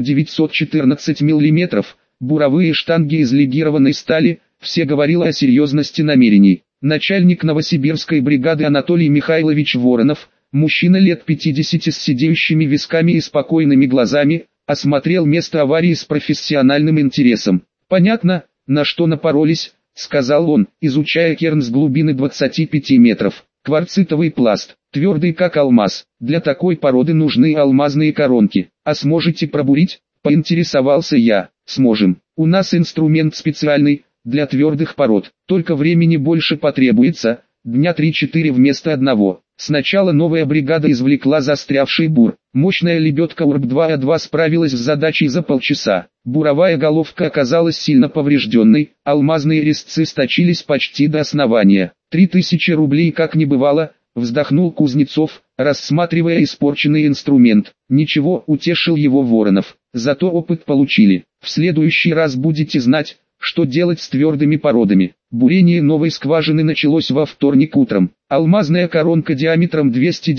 914 мм, буровые штанги из легированной стали, все говорило о серьезности намерений. Начальник Новосибирской бригады Анатолий Михайлович Воронов, мужчина лет 50 с сидеющими висками и спокойными глазами, осмотрел место аварии с профессиональным интересом. «Понятно, на что напоролись», — сказал он, изучая керн с глубины 25 метров. «Кварцитовый пласт, твердый как алмаз. Для такой породы нужны алмазные коронки. А сможете пробурить?» — поинтересовался я. «Сможем. У нас инструмент специальный, для твердых пород. Только времени больше потребуется, дня 3-4 вместо одного». Сначала новая бригада извлекла застрявший бур. Мощная лебедка УРБ-2А2 справилась с задачей за полчаса. Буровая головка оказалась сильно поврежденной, алмазные резцы сточились почти до основания. 3000 рублей как не бывало, вздохнул Кузнецов, рассматривая испорченный инструмент. «Ничего», утешил его Воронов, «зато опыт получили. В следующий раз будете знать, что делать с твердыми породами». Бурение новой скважины началось во вторник утром. Алмазная коронка диаметром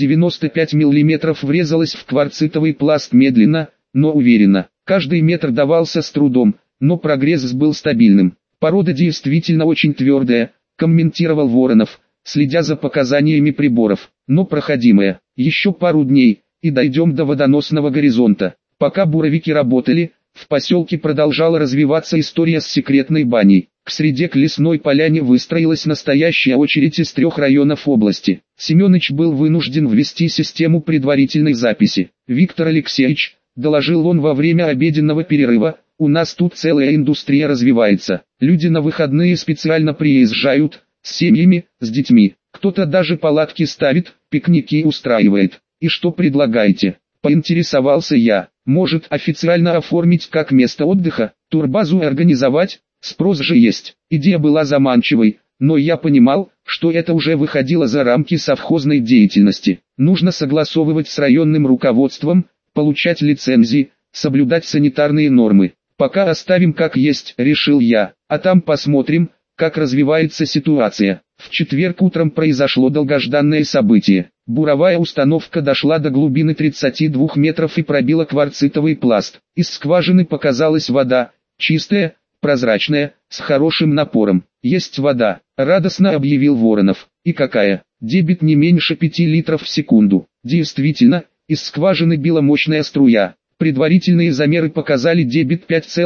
295 мм врезалась в кварцитовый пласт медленно, но уверенно. Каждый метр давался с трудом, но прогресс был стабильным. «Порода действительно очень твердая», комментировал Воронов, следя за показаниями приборов, «но проходимая. Еще пару дней, и дойдем до водоносного горизонта». Пока буровики работали, в поселке продолжала развиваться история с секретной баней. К среде к лесной поляне выстроилась настоящая очередь из 3 районов области. Семёныч был вынужден ввести систему предварительной записи. «Виктор Алексеевич», — доложил он во время обеденного перерыва, «у нас тут целая индустрия развивается. Люди на выходные специально приезжают, с семьями, с детьми. Кто-то даже палатки ставит, пикники устраивает. И что предлагаете?» — поинтересовался я. «Может, официально оформить как место отдыха, турбазу организовать? Спрос же есть». Идея была заманчивой, но я понимал, что это уже выходило за рамки совхозной деятельности. Нужно согласовывать с районным руководством, получать лицензии, соблюдать санитарные нормы. «Пока оставим как есть», решил я, «а там посмотрим, как развивается ситуация». В четверг утром произошло долгожданное событие. Буровая установка дошла до глубины 32 метров и пробила кварцитовый пласт. Из скважины показалась вода, чистая, прозрачная, с хорошим напором. «Есть вода», — радостно объявил Воронов. «И какая? Дебит не меньше 5 литров в секунду». Действительно, из скважины била мощная струя. Предварительные замеры показали дебит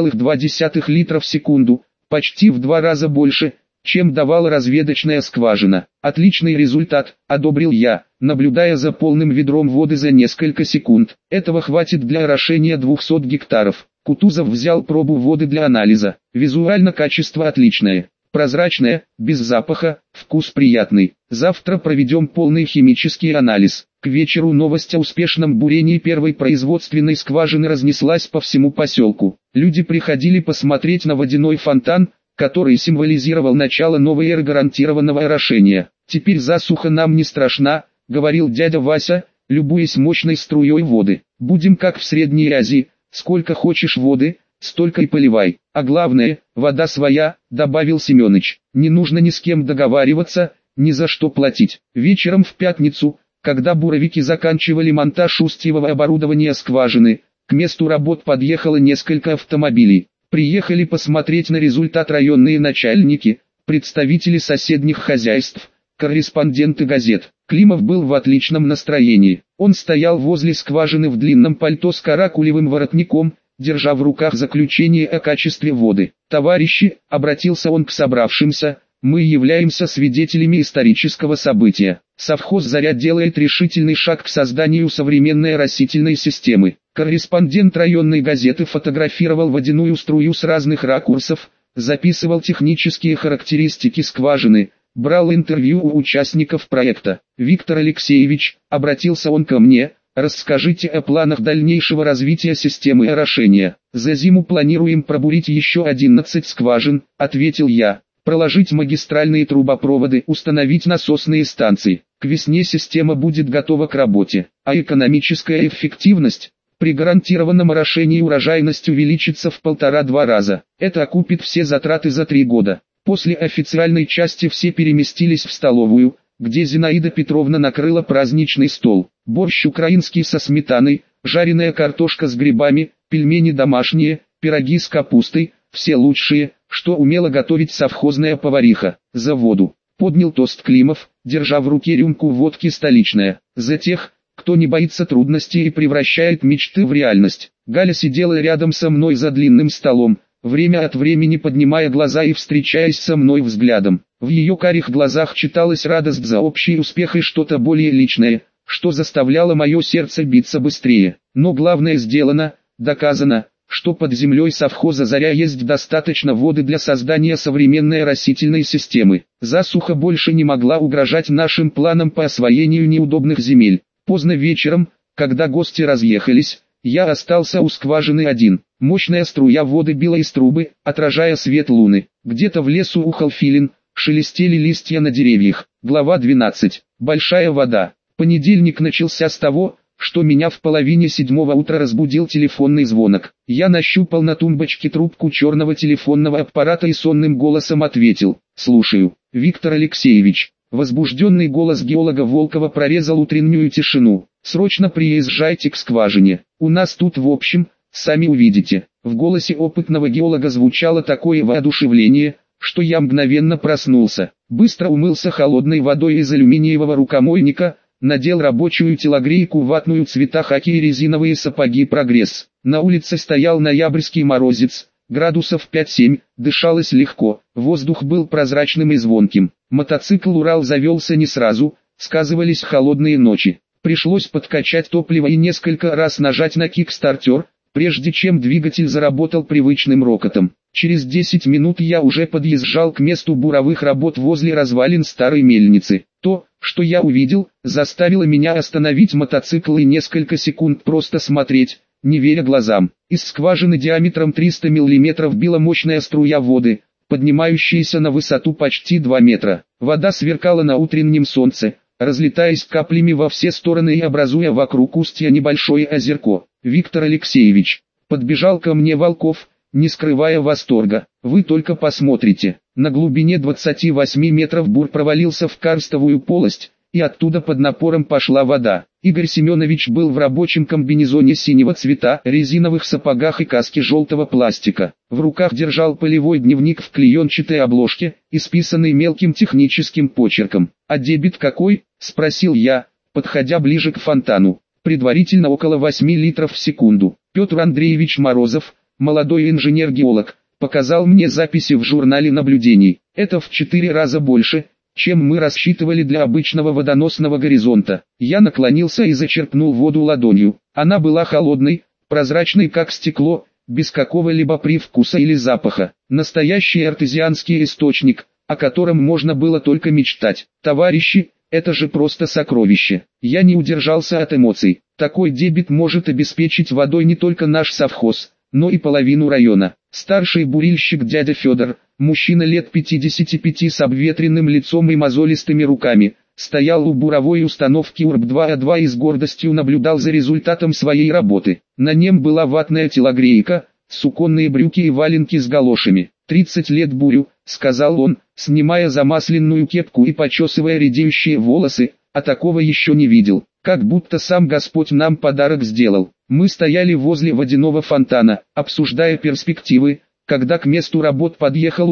5,2 литра в секунду, почти в 2 раза больше, чем давала разведочная скважина. «Отличный результат», — одобрил я, наблюдая за полным ведром воды за несколько секунд. «Этого хватит для орошения 200 гектаров». Кутузов взял пробу воды для анализа. Визуально качество отличное. Прозрачное, без запаха, вкус приятный. Завтра проведем полный химический анализ. К вечеру новость о успешном бурении первой производственной скважины разнеслась по всему поселку. Люди приходили посмотреть на водяной фонтан, который символизировал начало новой эры гарантированного орошения. «Теперь засуха нам не страшна», — говорил дядя Вася, любуясь мощной струей воды. «Будем как в Средней Азии, сколько хочешь воды, столько и поливай. А главное, вода своя», — добавил Семёныч. «Не нужно ни с кем договариваться, ни за что платить». Вечером в пятницу, когда буровики заканчивали монтаж устьевого оборудования скважины, к месту работ подъехало несколько автомобилей. Приехали посмотреть на результат районные начальники, представители соседних хозяйств, корреспонденты газет. Климов был в отличном настроении. Он стоял возле скважины в длинном пальто с каракулевым воротником, держа в руках заключение о качестве воды. «Товарищи», — обратился он к собравшимся, — Мы являемся свидетелями исторического события. Совхоз «Заря» делает решительный шаг к созданию современной оросительной системы. Корреспондент районной газеты фотографировал водяную струю с разных ракурсов, записывал технические характеристики скважины, брал интервью у участников проекта. «Виктор Алексеевич», обратился он ко мне, «расскажите о планах дальнейшего развития системы орошения». «За зиму планируем пробурить еще 11 скважин», ответил я. «Проложить магистральные трубопроводы, установить насосные станции. К весне система будет готова к работе, а экономическая эффективность при гарантированном орошении урожайность увеличится в 1,5-2 раза. Это окупит все затраты за 3 года». После официальной части все переместились в столовую, где Зинаида Петровна накрыла праздничный стол. Борщ украинский со сметаной, жареная картошка с грибами, пельмени домашние, пироги с капустой, все лучшие, что умела готовить совхозная повариха. «За воду», поднял тост Климов, держа в руке рюмку водки «Столичная». «За тех, кто не боится трудностей и превращает мечты в реальность». Галя сидела рядом со мной за длинным столом, время от времени поднимая глаза и встречаясь со мной взглядом. В ее карих глазах читалась радость за общий успех и что-то более личное, что заставляло мое сердце биться быстрее. Но главное сделано, доказано, что под землей совхоза «Заря» есть достаточно воды для создания современной растительной системы. Засуха больше не могла угрожать нашим планам по освоению неудобных земель. Поздно вечером, когда гости разъехались, я остался у скважины один. Мощная струя воды била из трубы, отражая свет луны. Где-то в лесу ухал филин, шелестели листья на деревьях. Глава 12. Большая вода. Понедельник начался с того, что меня в 6:30 утра разбудил телефонный звонок. Я нащупал на тумбочке трубку черного телефонного аппарата и сонным голосом ответил: «Слушаю, Виктор Алексеевич». Возбужденный голос геолога Волкова прорезал утреннюю тишину. «Срочно приезжайте к скважине. У нас тут в общем, сами увидите». В голосе опытного геолога звучало такое воодушевление, что я мгновенно проснулся. Быстро умылся холодной водой из алюминиевого рукомойника, надел рабочую телогрейку, ватную цвета хаки и резиновые сапоги «Прогресс». На улице стоял ноябрьский морозец, градусов 5-7, дышалось легко, воздух был прозрачным и звонким. Мотоцикл «Урал» завелся не сразу, сказывались холодные ночи. Пришлось подкачать топливо и несколько раз нажать на кикстартер, прежде чем двигатель заработал привычным рокотом. Через 10 минут я уже подъезжал к месту буровых работ возле развалин старой мельницы. То, что я увидел, заставило меня остановить мотоцикл и несколько секунд просто смотреть, не веря глазам. Из скважины диаметром 300 мм била мощная струя воды, поднимающаяся на высоту почти 2 метра. Вода сверкала на утреннем солнце, разлетаясь каплями во все стороны и образуя вокруг устья небольшое озерко. «Виктор Алексеевич», подбежал ко мне Волков, не скрывая восторга, «вы только посмотрите». На глубине 28 метров бур провалился в карстовую полость, и оттуда под напором пошла вода. Игорь Семенович был в рабочем комбинезоне синего цвета, резиновых сапогах и каске желтого пластика. В руках держал полевой дневник в клеенчатой обложке, исписанный мелким техническим почерком. «А дебит какой?» – спросил я, подходя ближе к фонтану. «Предварительно около 8 литров в секунду». Петр Андреевич Морозов, молодой инженер-геолог, показал мне записи в журнале наблюдений. Это в 4 раза больше, чем мы рассчитывали для обычного водоносного горизонта. Я наклонился и зачерпнул воду ладонью. Она была холодной, прозрачной как стекло, без какого-либо привкуса или запаха. Настоящий артезианский источник, о котором можно было только мечтать. Товарищи, это же просто сокровище. Я не удержался от эмоций. Такой дебит может обеспечить водой не только наш совхоз, но и половину района. Старший бурильщик дядя Федор, мужчина лет 55 с обветренным лицом и мозолистыми руками, стоял у буровой установки УРБ-2А2 и с гордостью наблюдал за результатом своей работы. На нем была ватная телогрейка, суконные брюки и валенки с галошами. 30 лет бурю, сказал он, снимая замасленную кепку и почесывая редеющие волосы, а такого еще не видел. Как будто сам Господь нам подарок сделал. Мы стояли возле водяного фонтана, обсуждая перспективы, когда к месту работ подъехал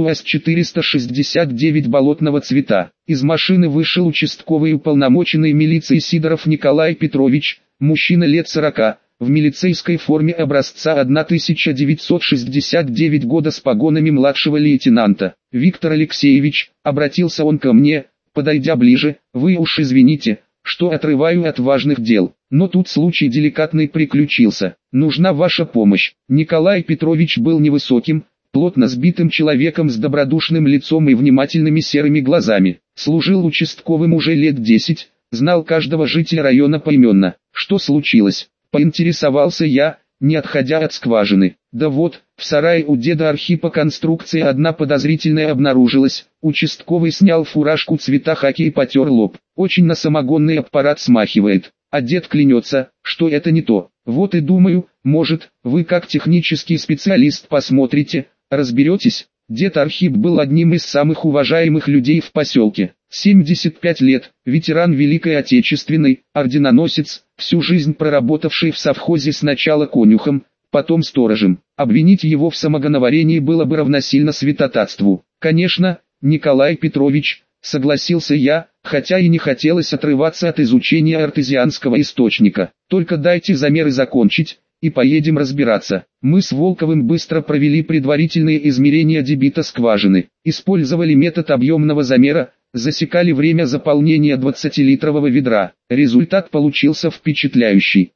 УАЗ-469 болотного цвета. Из машины вышел участковый уполномоченный милиции Сидоров Николай Петрович, мужчина лет 40, в милицейской форме образца 1969 года с погонами младшего лейтенанта. «Виктор Алексеевич», обратился он ко мне, подойдя ближе, «вы уж извините, что отрываю от важных дел, но тут случай деликатный приключился, нужна ваша помощь». Николай Петрович был невысоким, плотно сбитым человеком с добродушным лицом и внимательными серыми глазами. Служил участковым уже лет 10, знал каждого жителя района поименно. «Что случилось?» — поинтересовался я, не отходя от скважины. «Да вот, в сарае у деда Архипа конструкция одна подозрительная обнаружилась». Участковый снял фуражку цвета хаки и потер лоб. «Очень на самогонный аппарат смахивает, а дед клянется, что это не то. Вот и думаю, может, вы как технический специалист посмотрите, разберетесь». Дед Архип был одним из самых уважаемых людей в поселке. 75 лет, ветеран Великой Отечественной, орденоносец, всю жизнь проработавший в совхозе сначала конюхом, потом сторожем. Обвинить его в самогоноварении было бы равносильно святотатству. «Конечно, Николай Петрович», — согласился я, хотя и не хотелось отрываться от изучения артезианского источника. «Только дайте замеры закончить, и поедем разбираться». Мы с Волковым быстро провели предварительные измерения дебита скважины, использовали метод объемного замера, засекали время заполнения 20-литрового ведра. Результат получился впечатляющий.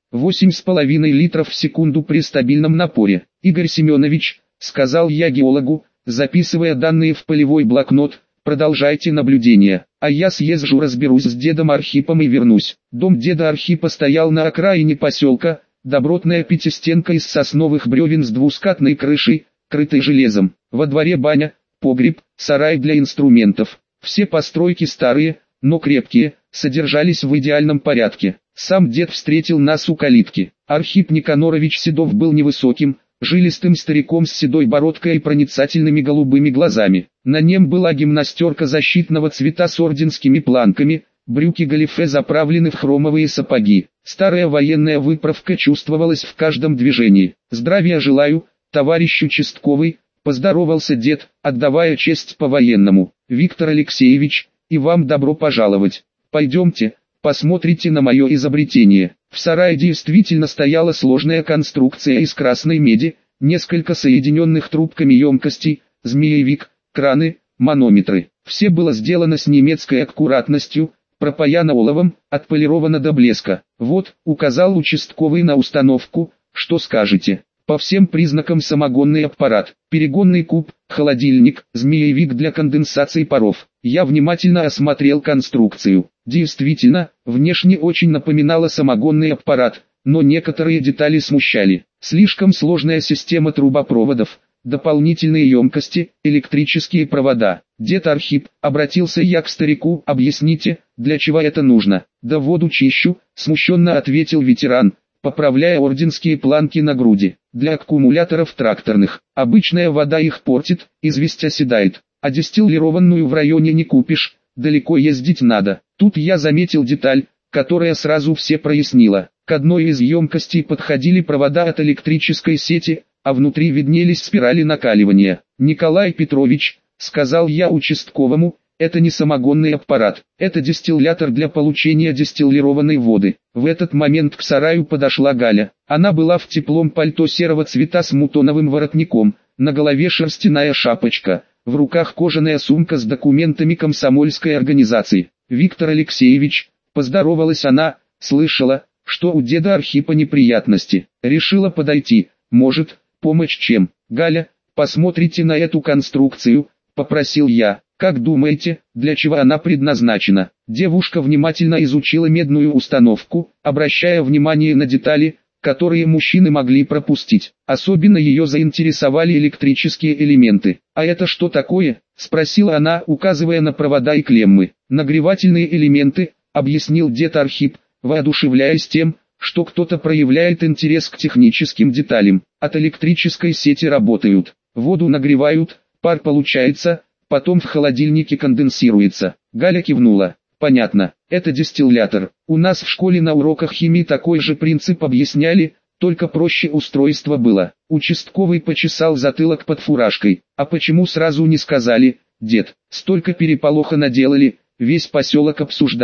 8,5 литров в секунду при стабильном напоре. «Игорь Семенович», — сказал я геологу, записывая данные в полевой блокнот, «продолжайте наблюдение, а я съезжу разберусь с дедом Архипом и вернусь». Дом деда Архипа стоял на окраине поселка, добротная пятистенка из сосновых бревен с двускатной крышей, крытой железом. Во дворе баня, погреб, сарай для инструментов. Все постройки старые, но крепкие, содержались в идеальном порядке. Сам дед встретил нас у калитки. Архип Никанорович Седов был невысоким, жилистым стариком с седой бородкой и проницательными голубыми глазами. На нем была гимнастерка защитного цвета с орденскими планками, брюки-галифе заправлены в хромовые сапоги. Старая военная выправка чувствовалась в каждом движении. «Здравия желаю, товарищ участковый», — поздоровался дед, отдавая честь по-военному. «Виктор Алексеевич, и вам добро пожаловать. Пойдемте, посмотрите на мое изобретение». В сарае действительно стояла сложная конструкция из красной меди, несколько соединенных трубками емкостей, змеевик, краны, манометры. Все было сделано с немецкой аккуратностью, пропаяно оловом, отполировано до блеска. «Вот», — указал участковый на установку, «что скажете?» «По всем признакам самогонный аппарат, перегонный куб, холодильник, змеевик для конденсации паров». Я внимательно осмотрел конструкцию. Действительно, внешне очень напоминала самогонный аппарат, но некоторые детали смущали. Слишком сложная система трубопроводов, дополнительные емкости, электрические провода. «Дед Архип», — обратился я к старику, — «объясните, для чего это нужно?» «Да воду чищу», — смущенно ответил ветеран, поправляя орденские планки на груди. «Для аккумуляторов тракторных. Обычная вода их портит, известь оседает, а дистиллированную в районе не купишь, далеко ездить надо». Тут я заметил деталь, которая сразу все прояснила. К одной из емкостей подходили провода от электрической сети, а внутри виднелись спирали накаливания. «Николай Петрович», — сказал я участковому, — «это не самогонный аппарат, это дистиллятор для получения дистиллированной воды». В этот момент к сараю подошла Галя. Она была в теплом пальто серого цвета с мутоновым воротником, на голове шерстяная шапочка, в руках кожаная сумка с документами комсомольской организации. «Виктор Алексеевич», — поздоровалась она, — «слышала, что у деда Архипа неприятности. Решила подойти, может, помочь чем?» «Галя, посмотрите на эту конструкцию», — попросил я. «Как думаете, для чего она предназначена?» Девушка внимательно изучила медную установку, обращая внимание на детали, которые мужчины могли пропустить. Особенно ее заинтересовали электрические элементы. «А это что такое?» — спросила она, указывая на провода и клеммы. «Нагревательные элементы», — объяснил дед Архип, воодушевляясь тем, что кто-то проявляет интерес к техническим деталям. «От электрической сети работают, воду нагревают, пар получается, потом в холодильнике конденсируется». Галя кивнула. «Понятно, это дистиллятор. У нас в школе на уроках химии такой же принцип объясняли, только проще устройство было». Участковый почесал затылок под фуражкой. «А почему сразу не сказали, дед? Столько переполоха наделали, весь поселок обсуждает».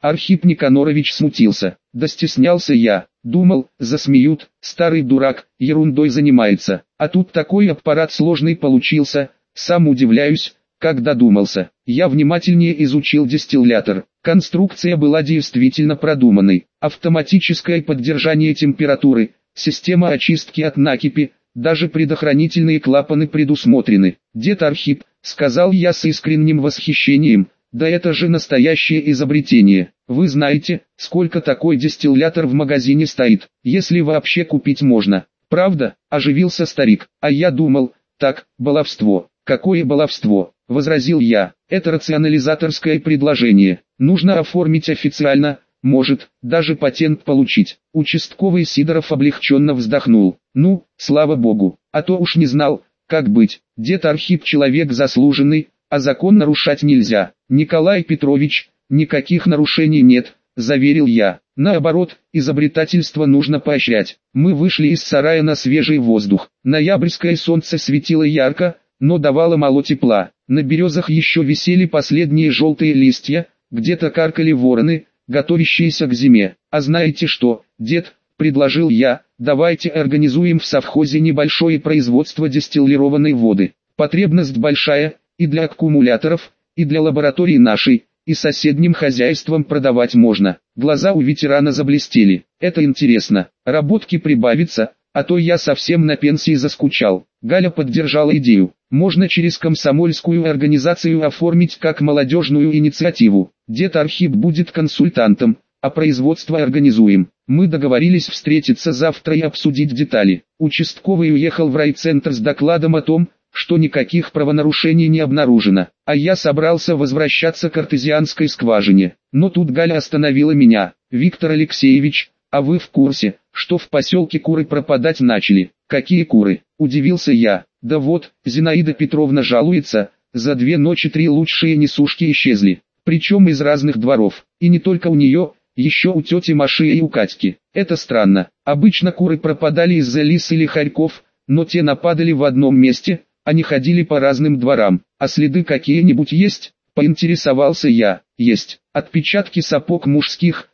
Архип Никанорович смутился. Да стеснялся я. Думал, засмеют, старый дурак, ерундой занимается. А тут такой аппарат сложный получился, сам удивляюсь, как додумался. Я внимательнее изучил дистиллятор. Конструкция была действительно продуманной. Автоматическое поддержание температуры, система очистки от накипи, даже предохранительные клапаны предусмотрены. «Дед Архип», — сказал я с искренним восхищением, — «да это же настоящее изобретение. Вы знаете, сколько такой дистиллятор в магазине стоит, если вообще купить можно?» «Правда?» — оживился старик. «А я думал, так, баловство». «Какое баловство?» — возразил я. «Это рационализаторское предложение. Нужно оформить официально, может, даже патент получить». Участковый Сидоров облегченно вздохнул. «Ну, слава богу, а то уж не знал, как быть. Дед Архип человек заслуженный, а закон нарушать нельзя». «Николай Петрович, никаких нарушений нет», — заверил я. «Наоборот, изобретательство нужно поощрять». Мы вышли из сарая на свежий воздух. Ноябрьское солнце светило ярко, но давало мало тепла. На березах еще висели последние желтые листья, где-то каркали вороны, готовящиеся к зиме. «А знаете что, дед?» — предложил я, — «давайте организуем в совхозе небольшое производство дистиллированной воды. Потребность большая, и для аккумуляторов, и для лаборатории нашей, и соседним хозяйствам продавать можно». Глаза у ветерана заблестели. «Это интересно, работки прибавится, а то я совсем на пенсии заскучал». Галя поддержала идею. «Можно через комсомольскую организацию оформить как молодежную инициативу. Дед Архип будет консультантом, а производство организуем». Мы договорились встретиться завтра и обсудить детали. Участковый уехал в райцентр с докладом о том, что никаких правонарушений не обнаружено, а я собрался возвращаться к артезианской скважине. Но тут Галя остановила меня. «Виктор Алексеевич, а вы в курсе, что в поселке куры пропадать начали?» «Какие куры?» – удивился я. «Да вот, Зинаида Петровна жалуется, за 2 ночи 3 лучшие несушки исчезли, причем из разных дворов, и не только у нее, еще у тети Маши и у Катьки. Это странно, обычно куры пропадали из-за лис или хорьков, но те нападали в одном месте, они ходили по разным дворам. А следы какие-нибудь есть?» – поинтересовался я. «Есть, отпечатки сапог мужских,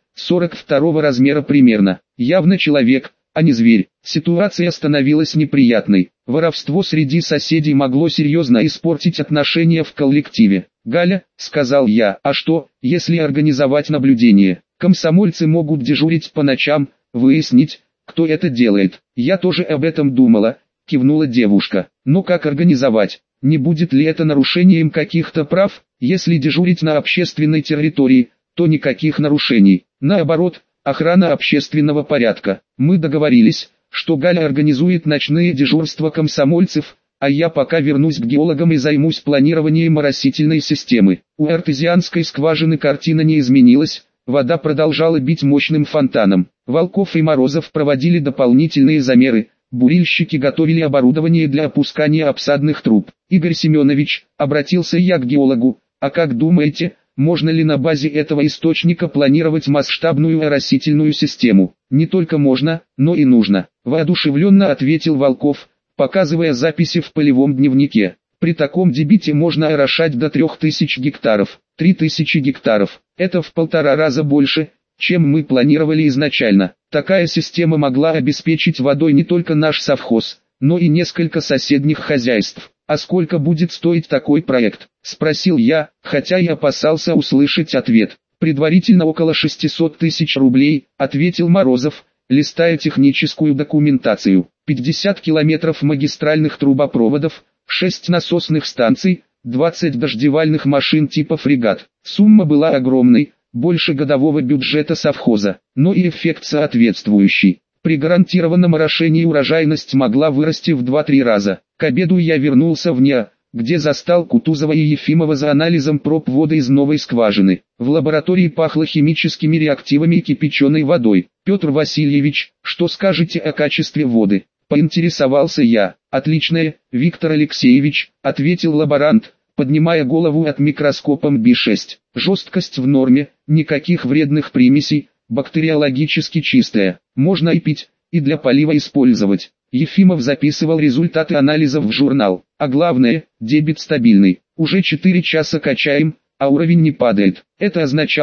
42 размера примерно, явно человек, а не зверь». Ситуация становилась неприятной. Воровство среди соседей могло серьезно испортить отношения в коллективе. «Галя», — сказал я, — «а что, если организовать наблюдение? Комсомольцы могут дежурить по ночам, выяснить, кто это делает». «Я тоже об этом думала», — кивнула девушка. «Но как организовать? Не будет ли это нарушением каких-то прав? Если дежурить на общественной территории, то никаких нарушений. Наоборот, охрана общественного порядка». Мы договорились, что Галя организует ночные дежурства комсомольцев, а я пока вернусь к геологам и займусь планированием оросительной системы. У артезианской скважины картина не изменилась, вода продолжала бить мощным фонтаном. Волков и Морозов проводили дополнительные замеры, бурильщики готовили оборудование для опускания обсадных труб. «Игорь Семенович», — обратился я к геологу, — «а как думаете, можно ли на базе этого источника планировать масштабную оросительную систему?» «Не только можно, но и нужно», — воодушевленно ответил Волков, показывая записи в полевом дневнике. «При таком дебите можно орошать до 3000 гектаров. 3000 гектаров – это в 1,5 раза больше, чем мы планировали изначально. Такая система могла обеспечить водой не только наш совхоз, но и несколько соседних хозяйств». «А сколько будет стоить такой проект?» – спросил я, хотя и опасался услышать ответ. «Предварительно около 600 тысяч рублей», – ответил Морозов, листая техническую документацию. 50 километров магистральных трубопроводов, 6 насосных станций, 20 дождевальных машин типа фрегат. Сумма была огромной, больше годового бюджета совхоза, но и эффект соответствующий. При гарантированном орошении урожайность могла вырасти в 2-3 раза. К обеду я вернулся в НИА, где застал Кутузова и Ефимова за анализом проб воды из новой скважины. В лаборатории пахло химическими реактивами и кипяченой водой. «Петр Васильевич, что скажете о качестве воды?» – поинтересовался я. «Отличное, Виктор Алексеевич», – ответил лаборант, поднимая голову от микроскопом B6. «Жесткость в норме, никаких вредных примесей, бактериологически чистая, можно и пить, и для полива использовать». Ефимов записывал результаты анализов в журнал. «А главное, дебит стабильный. Уже 4 часа качаем, а уровень не падает». Это означало,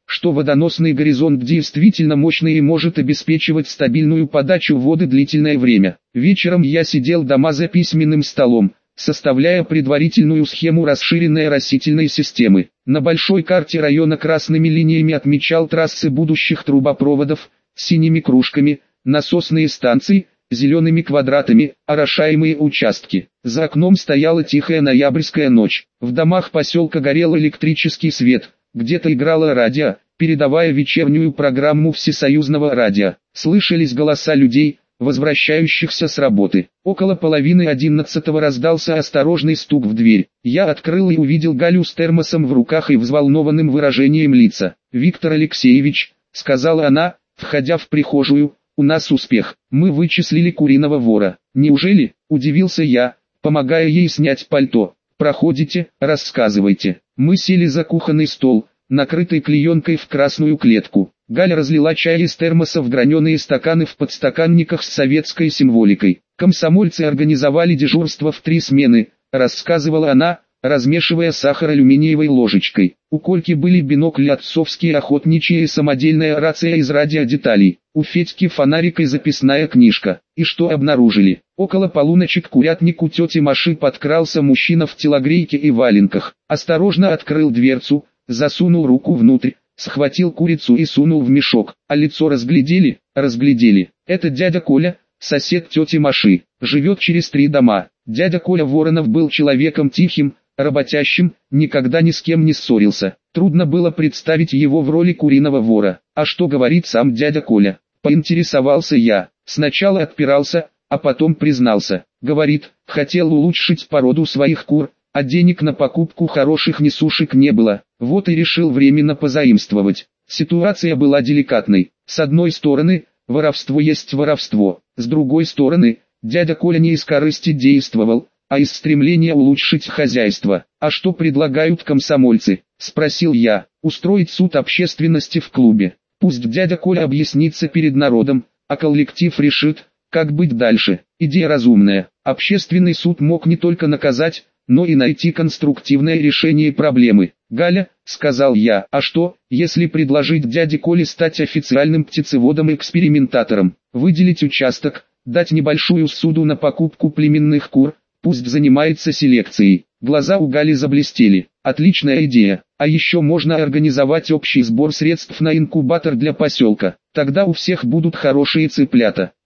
что водоносный горизонт действительно мощный и может обеспечивать стабильную подачу воды длительное время. Вечером я сидел дома за письменным столом, составляя предварительную схему расширенной растительной системы. На большой карте района красными линиями отмечал трассы будущих трубопроводов, синими кружками, насосные станции, зелеными квадратами, орошаемые участки. За окном стояла тихая ноябрьская ночь. В домах поселка горел электрический свет, где-то играло радио, передавая вечернюю программу всесоюзного радио. Слышались голоса людей, возвращающихся с работы. Около половины 11-го раздался осторожный стук в дверь. Я открыл и увидел Галю с термосом в руках и взволнованным выражением лица. «Виктор Алексеевич», — сказала она, входя в прихожую, — «у нас успех. Мы вычислили куриного вора». «Неужели?» — удивился я, помогая ей снять пальто. «Проходите, рассказывайте». Мы сели за кухонный стол, накрытый клеенкой в красную клетку. Галя разлила чай из термоса в граненые стаканы в подстаканниках с советской символикой. «Комсомольцы организовали дежурство в 3 смены», — рассказывала она, размешивая сахар алюминиевой ложечкой. У Кольки были бинокли отцовские, охотничья и самодельная рация из радиодеталей. У Федьки фонарик и записная книжка. И что обнаружили? Около полуночи к курятнику тети Маши подкрался мужчина в телогрейке и валенках. Осторожно открыл дверцу, засунул руку внутрь, схватил курицу и сунул в мешок. А лицо разглядели? Разглядели. Это дядя Коля, сосед тети Маши. Живет через 3 дома. Дядя Коля Воронов был человеком тихим, работящим, никогда ни с кем не ссорился. Трудно было представить его в роли куриного вора. А что говорит сам дядя Коля? Поинтересовался я. Сначала отпирался, а потом признался. Говорит, хотел улучшить породу своих кур, а денег на покупку хороших несушек не было. Вот и решил временно позаимствовать. Ситуация была деликатной. С одной стороны, воровство есть воровство. С другой стороны, дядя Коля не из корысти действовал, а из стремления улучшить хозяйство. «А что предлагают комсомольцы?» – спросил я. «Устроить суд общественности в клубе. Пусть дядя Коля объяснится перед народом, а коллектив решит, как быть дальше». Идея разумная. Общественный суд мог не только наказать, но и найти конструктивное решение проблемы. «Галя», — сказал я, — «а что, если предложить дяде Коле стать официальным птицеводом-экспериментатором, выделить участок, дать небольшую суду на покупку племенных кур, пусть занимается селекцией?» Глаза у Гали заблестели. «Отличная идея. А еще можно организовать общий сбор средств на инкубатор для поселка. Тогда у всех будут хорошие цыплята».